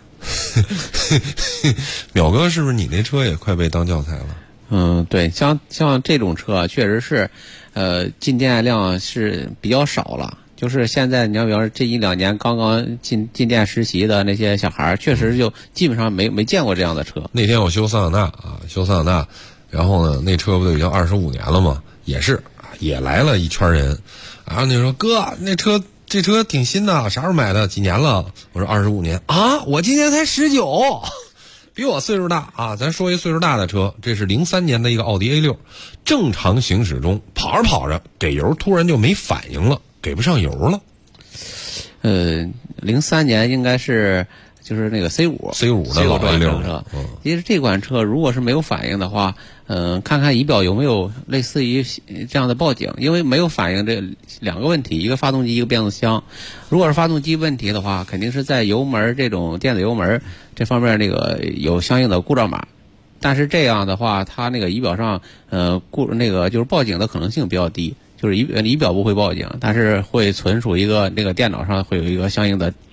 淼哥，是不是你那车也快被当教材了？ 对，像这种车确实是，进店量是比较少了。就是现在你要比方说这1-2年刚刚进店实习的那些小孩，确实就基本上没见过这样的车。 那天我修桑塔纳，然后呢，那车不都已经25年了吗？也来了一圈人，然后你说哥，这车挺新的，啥时候买的？几年了？我说25年啊，我今年才19。比我岁数大啊！咱说一岁数大的车，这是03年的一个奥迪 A6， 正常行驶中跑着给油，突然就没反应了，给不上油了。 03年应该是就是那个 C5 的老 A6 车。其实这款车如果是没有反应的话，看看仪表有没有类似于这样的报警，因为没有反应这2个问题，一个发动机，一个变速箱。如果是发动机问题的话，肯定是在油门这种电子油门这方面有相应的故障码。但是这样的话，它那个仪表上就是报警的可能性比较低，就是仪表不会报警，但是会存储一个那个电脑上会有一个相应的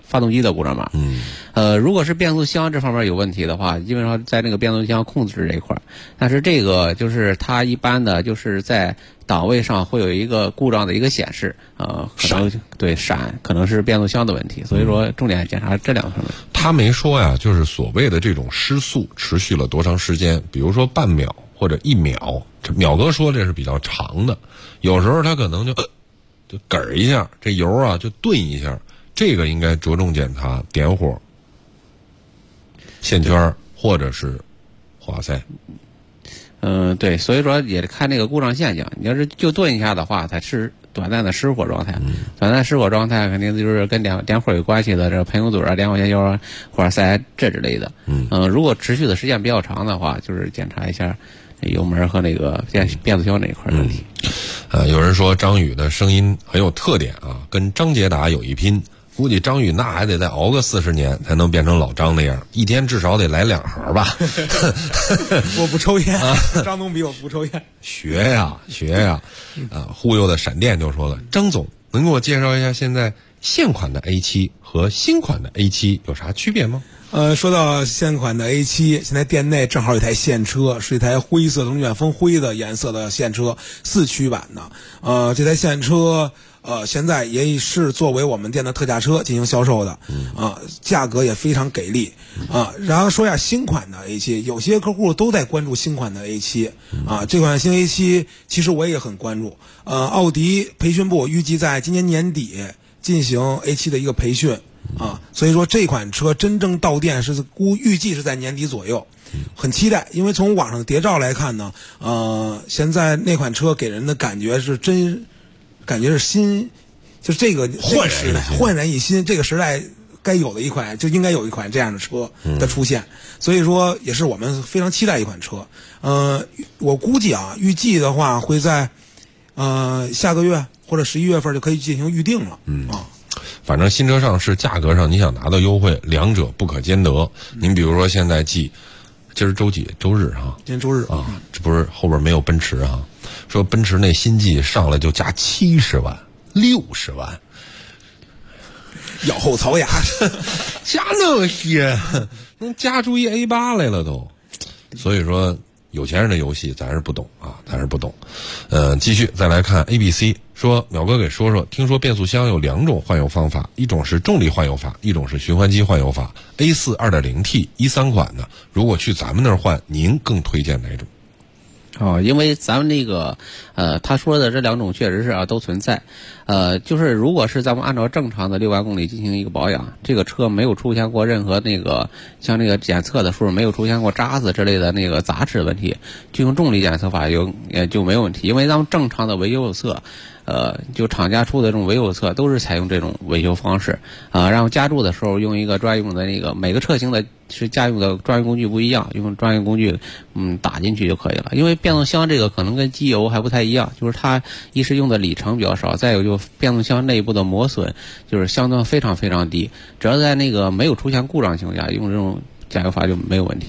发动机的故障码。如果是变速箱这方面有问题的话，基本上在那个变速箱控制这一块，但是这个就是它一般的就是在档位上会有一个故障的一个显示，可能对闪，可能是变速箱的问题，所以说重点检查这两方面。 他没说呀，就是所谓的这种失速持续了多长时间，比如说半秒或者1秒，这淼哥说这是比较长的，有时候他可能就咯儿一下，这油啊就顿一下，这个应该着重检查点火、线圈或者是滑塞。 对，所以说也看那个故障现象。你要是就顿一下的话，它是短暂的失火状态。短暂失火状态肯定就是跟点火有关系的，这个喷油嘴啊、点火线圈、火塞这之类的。如果持续的时间比较长的话，就是检查一下油门和那个变速箱那一块的问题。 有人说张宇的声音很有特点啊，跟张杰达有一拼。估计张宇那还得再熬个40年才能变成老张那样，一天至少得来2盒吧。 我不抽烟，张总比我不抽烟。 学呀。忽悠的闪电就说了，张总能给我介绍一下现在现款的 A7 和新款的 A7 有啥区别吗？ 说到现款的 A7， 现在店内正好有台现车，是一台灰色的龙卷风灰的颜色的现车，4驱版的。这台现车现在也是作为我们店的特价车进行销售的，价格也非常给力然后说一下新款的 A7， 有些客户都在关注新款的 A7 这款新 A7 其实我也很关注。奥迪培训部预计在今年年底进行 A7 的一个培训所以说这款车真正到店是预计是在年底左右，很期待。因为从网上的谍照来看呢，现在那款车给人的感觉是新，就这个时代焕然一新，这个时代该有的一款就应该有一款这样的车的出现，所以说也是我们非常期待一款车。我估计预计的话会在下个月或者11月份就可以进行预定了。 反正新车上市，价格上你想拿到优惠，两者不可兼得。您比如说现在今儿周几？周日哈。 今天周日这不是后边没有奔驰啊？说奔驰那新 G 上来就加70万、60万， 咬后槽牙， 加那么些，能加出一 A8 来了都。所以说，有钱人的游戏咱是不懂啊，咱是不懂。继续再来看 ABC， 说淼哥给说说，听说变速箱有2种换油方法，一种是重力换油法，一种是循环机换油法。A4 2.0T 13款的，如果去咱们那儿换，您更推荐哪种？ 因为咱们那个他说的这2种确实是都存在。就是如果是咱们按照正常的6万公里进行一个保养，这个车没有出现过任何那个像那个检测的数没有出现过渣子之类的那个杂质问题，就用重力检测法也就没有问题。因为咱们正常的维修测就厂家出的这种维修测都是采用这种维修方式然后加注的时候用一个专用的那个，每个车型的是家用的专用工具不一样，用专用工具打进去就可以了。因为变速箱这个可能跟机油还不太一样，就是它一是用的里程比较少，再有就变速箱内部的磨损就是相当非常非常低，只要在那个没有出现故障情况下用这种加油法就没有问题。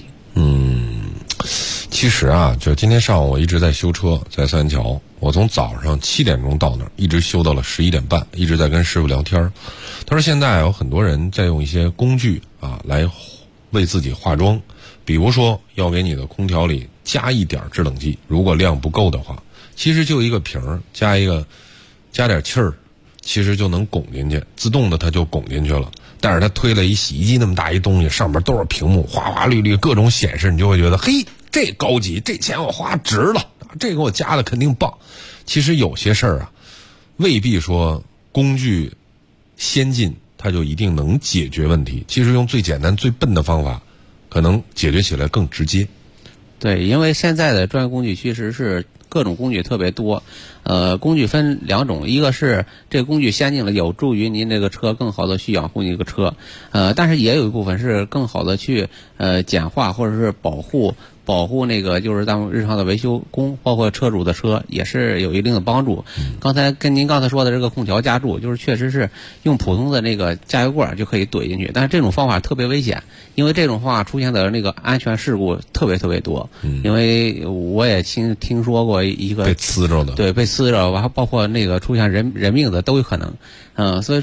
其实就今天上午我一直在修车，在三桥，我从早上7点钟到那儿，一直修到了11点半，一直在跟师傅聊天。他说现在有很多人在用一些工具来为自己化妆，比如说要给你的空调里加一点制冷剂，如果量不够的话，其实就一个瓶儿加点气儿，其实就能拱进去，自动的它就拱进去了。但是它推了一洗衣机那么大一东西，上面都是屏幕，花花绿绿各种显示，你就会觉得嘿，这高级，这钱我花值了，这给我加的肯定棒。其实有些事儿未必说工具先进它就一定能解决问题，其实用最简单最笨的方法可能解决起来更直接。 对，因为现在的专业工具其实是各种工具特别多，工具分2种，一个是这个工具先进了，有助于您这个车更好的去养护你这个车，但是也有一部分是更好的去简化或者是保护那个就是咱们日常的维修工，包括车主的车也是有一定的帮助。刚才说的这个空调加注，就是确实是用普通的那个加油罐就可以怼进去，但是这种方法特别危险，因为这种方法出现的那个安全事故特别特别多。因为我也听说过一个被呲着的， 对，被呲着，包括那个出现人命的都有可能。所以说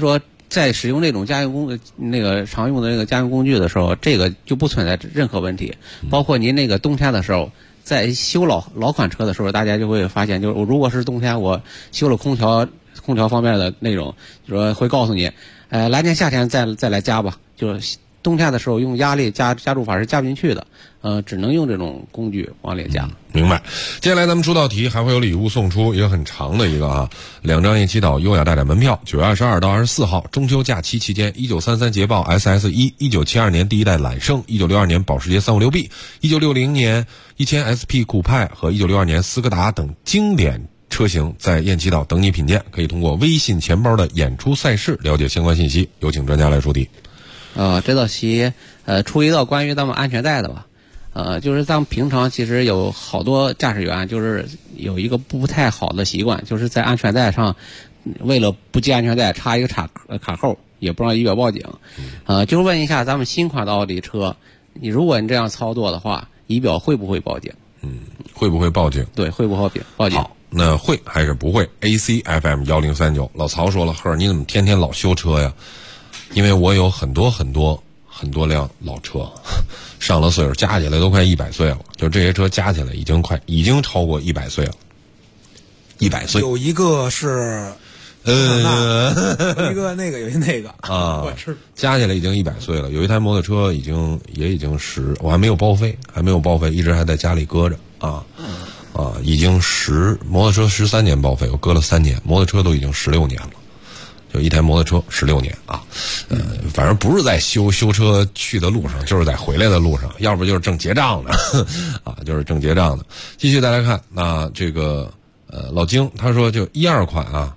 在使用这种家用那个常用的那个家用工具的时候，这个就不存在任何问题。包括您那个冬天的时候，在修老款车的时候，大家就会发现，就是如果是冬天我修了空调方面的内容，就说会告诉你，来年夏天再来加吧，就是冬天的时候用压力加注法是加不进去的，只能用这种工具往里加。 明白。接下来咱们出道题还会有礼物送出，也很长的一个啊，2张雁栖岛优雅大展门票，9月22到24号中秋假期期间，1933捷豹 SS1，1972年第一代揽胜，1962年保时捷 356B，1960年1000 SP 酷派和1962年斯柯达等经典车型在雁栖岛等你品鉴。可以通过微信钱包的演出赛事了解相关信息。有请专家来出题。 这道题出一道关于咱们安全带的吧。就是咱们平常其实有好多驾驶员就是有一个不太好的习惯，就是在安全带上为了不系安全带插一个卡扣，也不让仪表报警。就是问一下咱们新款的奥迪车，如果你这样操作的话，仪表会不会报警？ 会不会报警？ 对，会不会报警？好， 那会还是不会 ？ACFM 1039，老曹说了，赫儿你怎么天天老修车呀？因为我有很多辆老车，上了岁数，加起来都快100岁了。就这些车加起来已经超过100岁了。100岁。 有一个是，有一个那个啊，加起来已经100岁了。有一台摩托车已经我还没有报废，一直还在家里搁着啊。已经摩托车13年报废，我搁了3年，摩托车都已经16年了。就一台摩托车16年啊，反正不是在修车去的路上，就是在回来的路上，要不就是正结账的啊，就是正结账的。继续再来看，那这个老金他说就12款啊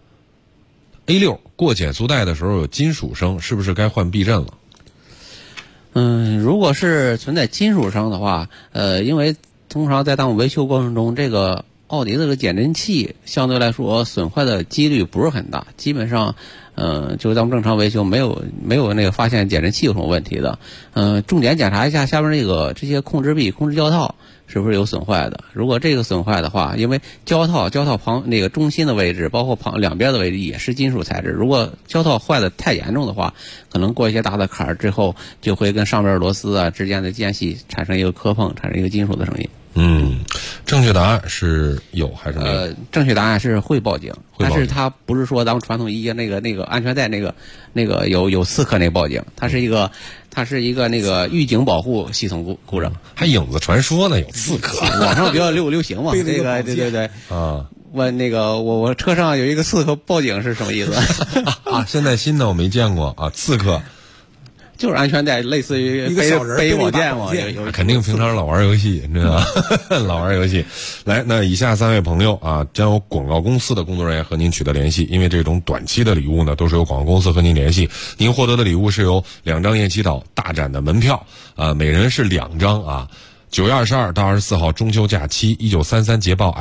A6 过减速带的时候有金属声，是不是该换避震了？ 如果是存在金属声的话，因为通常在咱们维修过程中，这个奥迪的这个减震器相对来说损坏的几率不是很大，基本上就是咱们正常维修没有那个发现减震器有什么问题的。重点检查一下下面这些控制臂、控制胶套是不是有损坏的。如果这个损坏的话，因为胶套旁那个中心的位置，包括两边的位置也是金属材质，如果胶套坏的太严重的话，可能过一些大的坎儿之后，就会跟上边螺丝啊之间的间隙产生一个磕碰，产生一个金属的声音。 正确答案是有还是没有？ 正确答案是会报警，但是它不是说咱们传统意义那个安全带那个有刺客那个报警，它是一个那个预警保护系统故障。 还影子传说呢，有刺客， 网上比较流行嘛，这个对啊。 问那个我车上有一个刺客报警是什么意思？ 啊，现在新的我没见过啊，刺客。 就是安全带，类似于背宝剑嘛， 肯定平常老玩游戏，你知道吧？老玩游戏。来，那以下3位朋友啊，将有广告公司的工作人员和您取得联系，因为这种短期的礼物呢，都是由广告公司和您联系。您获得的礼物是由2张雁栖岛大展的门票，每人是2张啊。9月22到24号中秋假期，1933捷豹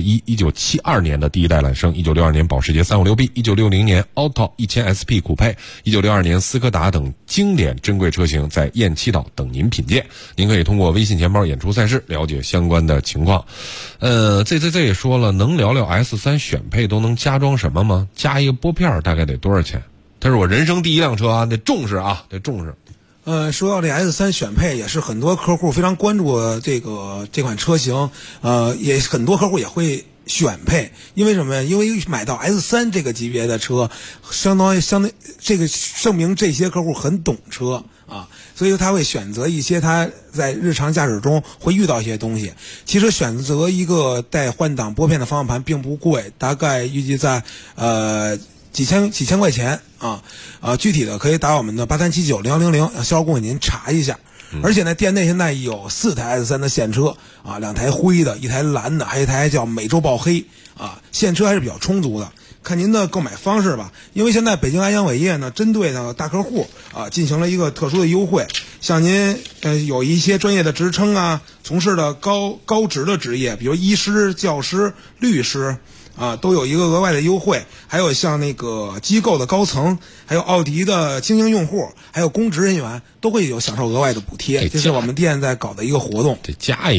SS1，1972年的第一代揽胜，1962年保时捷 356B，1960年 Auto 1000 SP 酷配，1962年斯柯达等经典珍贵车型在雁栖岛等您品鉴。您可以通过微信钱包演出赛事了解相关的情况。这也说了，能聊聊 S3 选配都能加装什么吗？加一个拨片大概得多少钱？这是我人生第一辆车啊，得重视啊，得重视。 说到这 S3 选配，也是很多客户非常关注这款车型，也很多客户也会选配，因为什么呀？因为买到 S3 这个级别的车，相当这个证明这些客户很懂车啊，所以他会选择一些他在日常驾驶中会遇到一些东西。其实选择一个带换挡拨片的方向盘并不贵，大概预计在几千块钱啊，具体的可以打我们的83790100，销售部给您查一下。而且呢，店内现在有4台 S3 的现车啊，2台灰的，1台蓝的，还有1台叫美洲豹黑啊，现车还是比较充足的。看您的购买方式吧，因为现在北京安阳伟业呢，针对大客户啊，进行了一个特殊的优惠。像您有一些专业的职称啊，从事的高职的职业，比如医师、教师、律师。都有一个额外的优惠，还有像那个机构的高层，还有奥迪的精英用户，还有公职人员都会有享受额外的补贴，这是我们店在搞的一个活动。 得加一个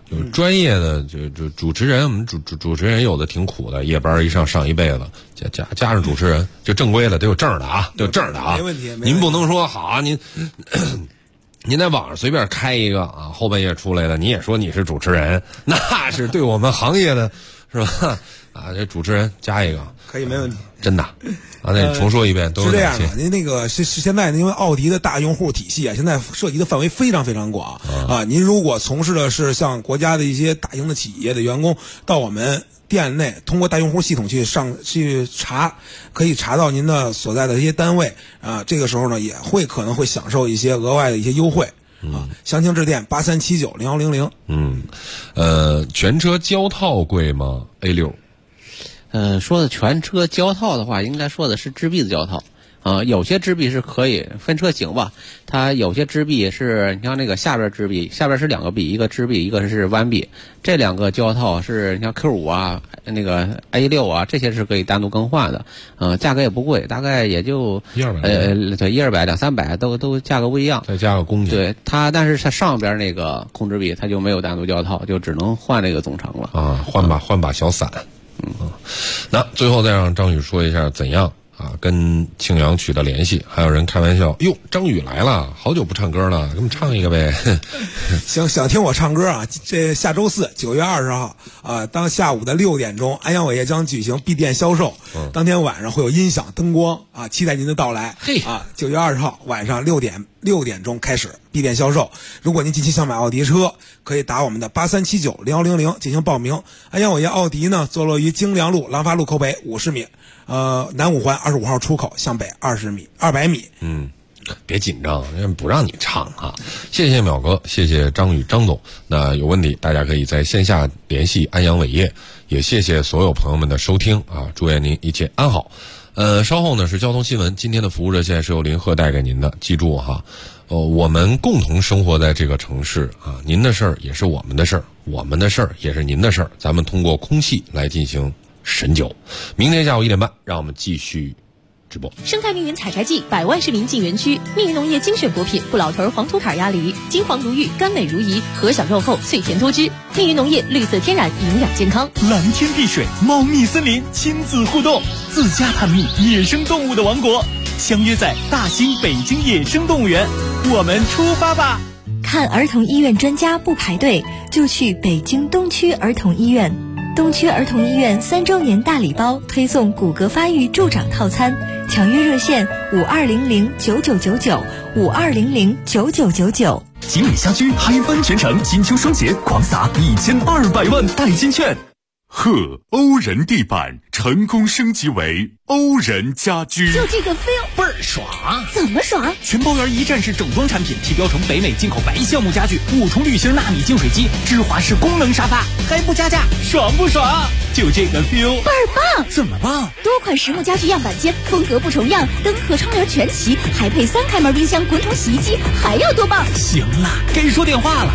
就是专业的就主持人，我们主持人有的挺苦的，夜班一上一辈子，加上主持人就正规的得有证的啊，得有证的啊， 没问题。 您不能说好啊，您在网上随便开一个啊，后半夜出来的，你也说你是主持人，那是对我们行业的是吧？啊，这主持人加一个可以，没问题， 真的。啊，那重说一遍，都是这样的。您那个是现在因为奥迪的大用户体系啊，现在涉及的范围非常非常广啊。您如果从事的是像国家的一些大型的企业的员工，到我们店内通过大用户系统去查，可以查到您的所在的一些单位啊。这个时候呢，也可能会享受一些额外的一些优惠啊。详情致电83790100。 全车胶套贵吗 ？A6。 说的全车胶套的话，应该说的是支臂的胶套。有些支臂是可以分车型吧，它有些支臂是你像那个下边支臂，下边是2个臂，一个支臂，一个是弯臂，这2个胶套是你像 Q5 啊，那个 A6 啊，这些是可以单独更换的。价格也不贵，大概也就 100-200， 对，100-200-300都价格不一样。 再加个工钱。 对它，但是它上边那个控制臂它就没有单独胶套，就只能换那个总成了啊，换把小伞。那最后再让张宇说一下怎样啊跟庆阳取得联系。还有人开玩笑，哟，张宇来了，好久不唱歌了，给我们唱一个呗。 想听我唱歌啊？这下周49月20号啊，当下午的6点钟，安阳伟业将举行闭店销售。当天晚上会有音响、灯光啊，期待您的到来。9月20号晚上6点钟开始闭店销售。如果您近期想买奥迪车，可以打我们的83790100进行报名。安阳伟业奥迪呢，坐落于京良路廊坊路口北50米，南五环25号出口向北200米。 别紧张，人不让你唱啊！谢谢淼哥，谢谢张宇张总。那有问题大家可以在线下联系安阳伟业，也谢谢所有朋友们的收听啊！祝愿您一切安好。稍后呢是交通新闻，今天的服务热线是由林鹤带给您的，记住哈，我们共同生活在这个城市啊，您的事儿也是我们的事儿，我们的事儿也是您的事儿，咱们通过空气来进行审酒。明天下午1点半，让我们继续直播。 生态命运采摘季，100万市民进园区。命运农业精选果品，不老头黄土坎鸭梨，金黄如玉，甘美如饴，核小肉厚，脆甜多汁。命运农业绿色天然，营养健康。 蓝天碧水，猫蜜森林，亲子互动，自家探秘野生动物的王国，相约在大兴北京野生动物园，我们出发吧！ 看儿童医院专家不排队，就去北京东区儿童医院。东区儿童医院3周年大礼包推送骨骼发育助长套餐，抢约热线52009999，52009999。 吉米家居嗨翻全城，金秋双节狂撒1200万代金券。 欧人地板成功升级为欧人家居， 就这个 feel 倍儿爽！ 怎么爽？ 全包圆一站式整装产品，提标成北美进口白橡木家具，5重铝芯纳米净水机，芝华士功能沙发，还不加价，爽不爽？就这个 feel 倍儿棒！ 怎么棒？ 多款实木家具样板间，风格不重样，灯和窗帘全齐，还配3开门冰箱、滚筒洗衣机，还要多棒？ 行了，该说电话了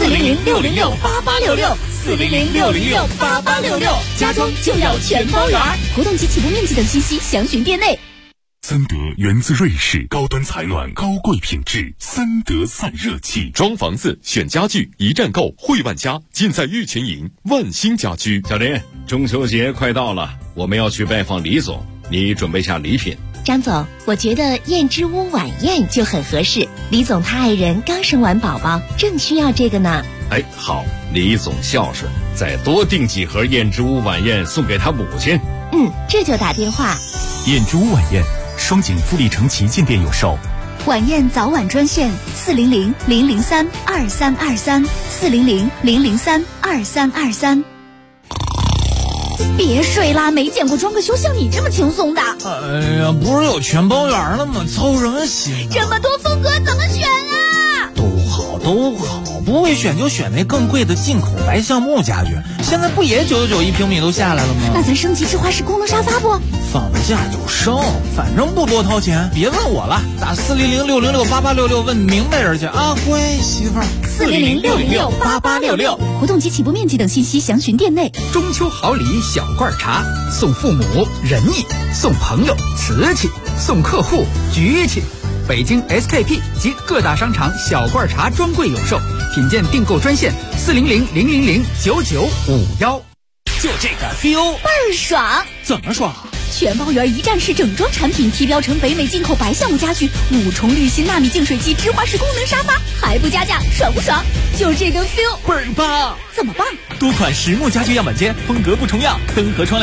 ，400-606-8866，400-606-8866，家装就要全包圆。活动及起步面积等信息详询店内。 森德源自瑞士，高端采暖，高贵品质，森德散热器。 装房子选家具，一站购汇万家，尽在玉泉营万兴家居。 小林，中秋节快到了，我们要去拜访李总，你准备下礼品。 张总，我觉得燕之屋晚宴就很合适。李总他爱人刚生完宝宝，正需要这个呢。 好，李总孝顺，再多订几盒燕之屋晚宴送给他母亲。 这就打电话。 燕之屋晚宴，双井富力城旗舰店有售。 晚宴早晚专线400-003-2323，400-003-2323。别睡啦，没见过装个修像你这么轻松的。 哎呀，不是有全包圆了吗？操什么心？ 这么多风格怎么选啊？ 都好，不会选就选那更贵的进口白橡木家具，现在不也999一平米都下来了吗？ 那咱升级芝华士功能沙发不？ 放了假就升，反正不多掏钱，别问我了，打400-606-8866问明白人去啊，乖媳妇儿。 400-606-8866，活动及起步面积等信息详询店内。 中秋好礼小罐茶，送父母仁义，送朋友瓷器，送客户局气。北京 SKP 及各大商场小罐茶专柜有售， 品鉴订购专线400-000-9951。就这个 feel 倍儿爽！ 怎么爽？ 全包圆一站式整装产品，提标成北美进口白橡木家具，5重滤芯纳米净水机，芝华士功能沙发，还不加价，爽不爽？就这个 feel 倍儿棒！ 怎么棒？ 多款实木家具样板间，风格不重样，灯和窗帘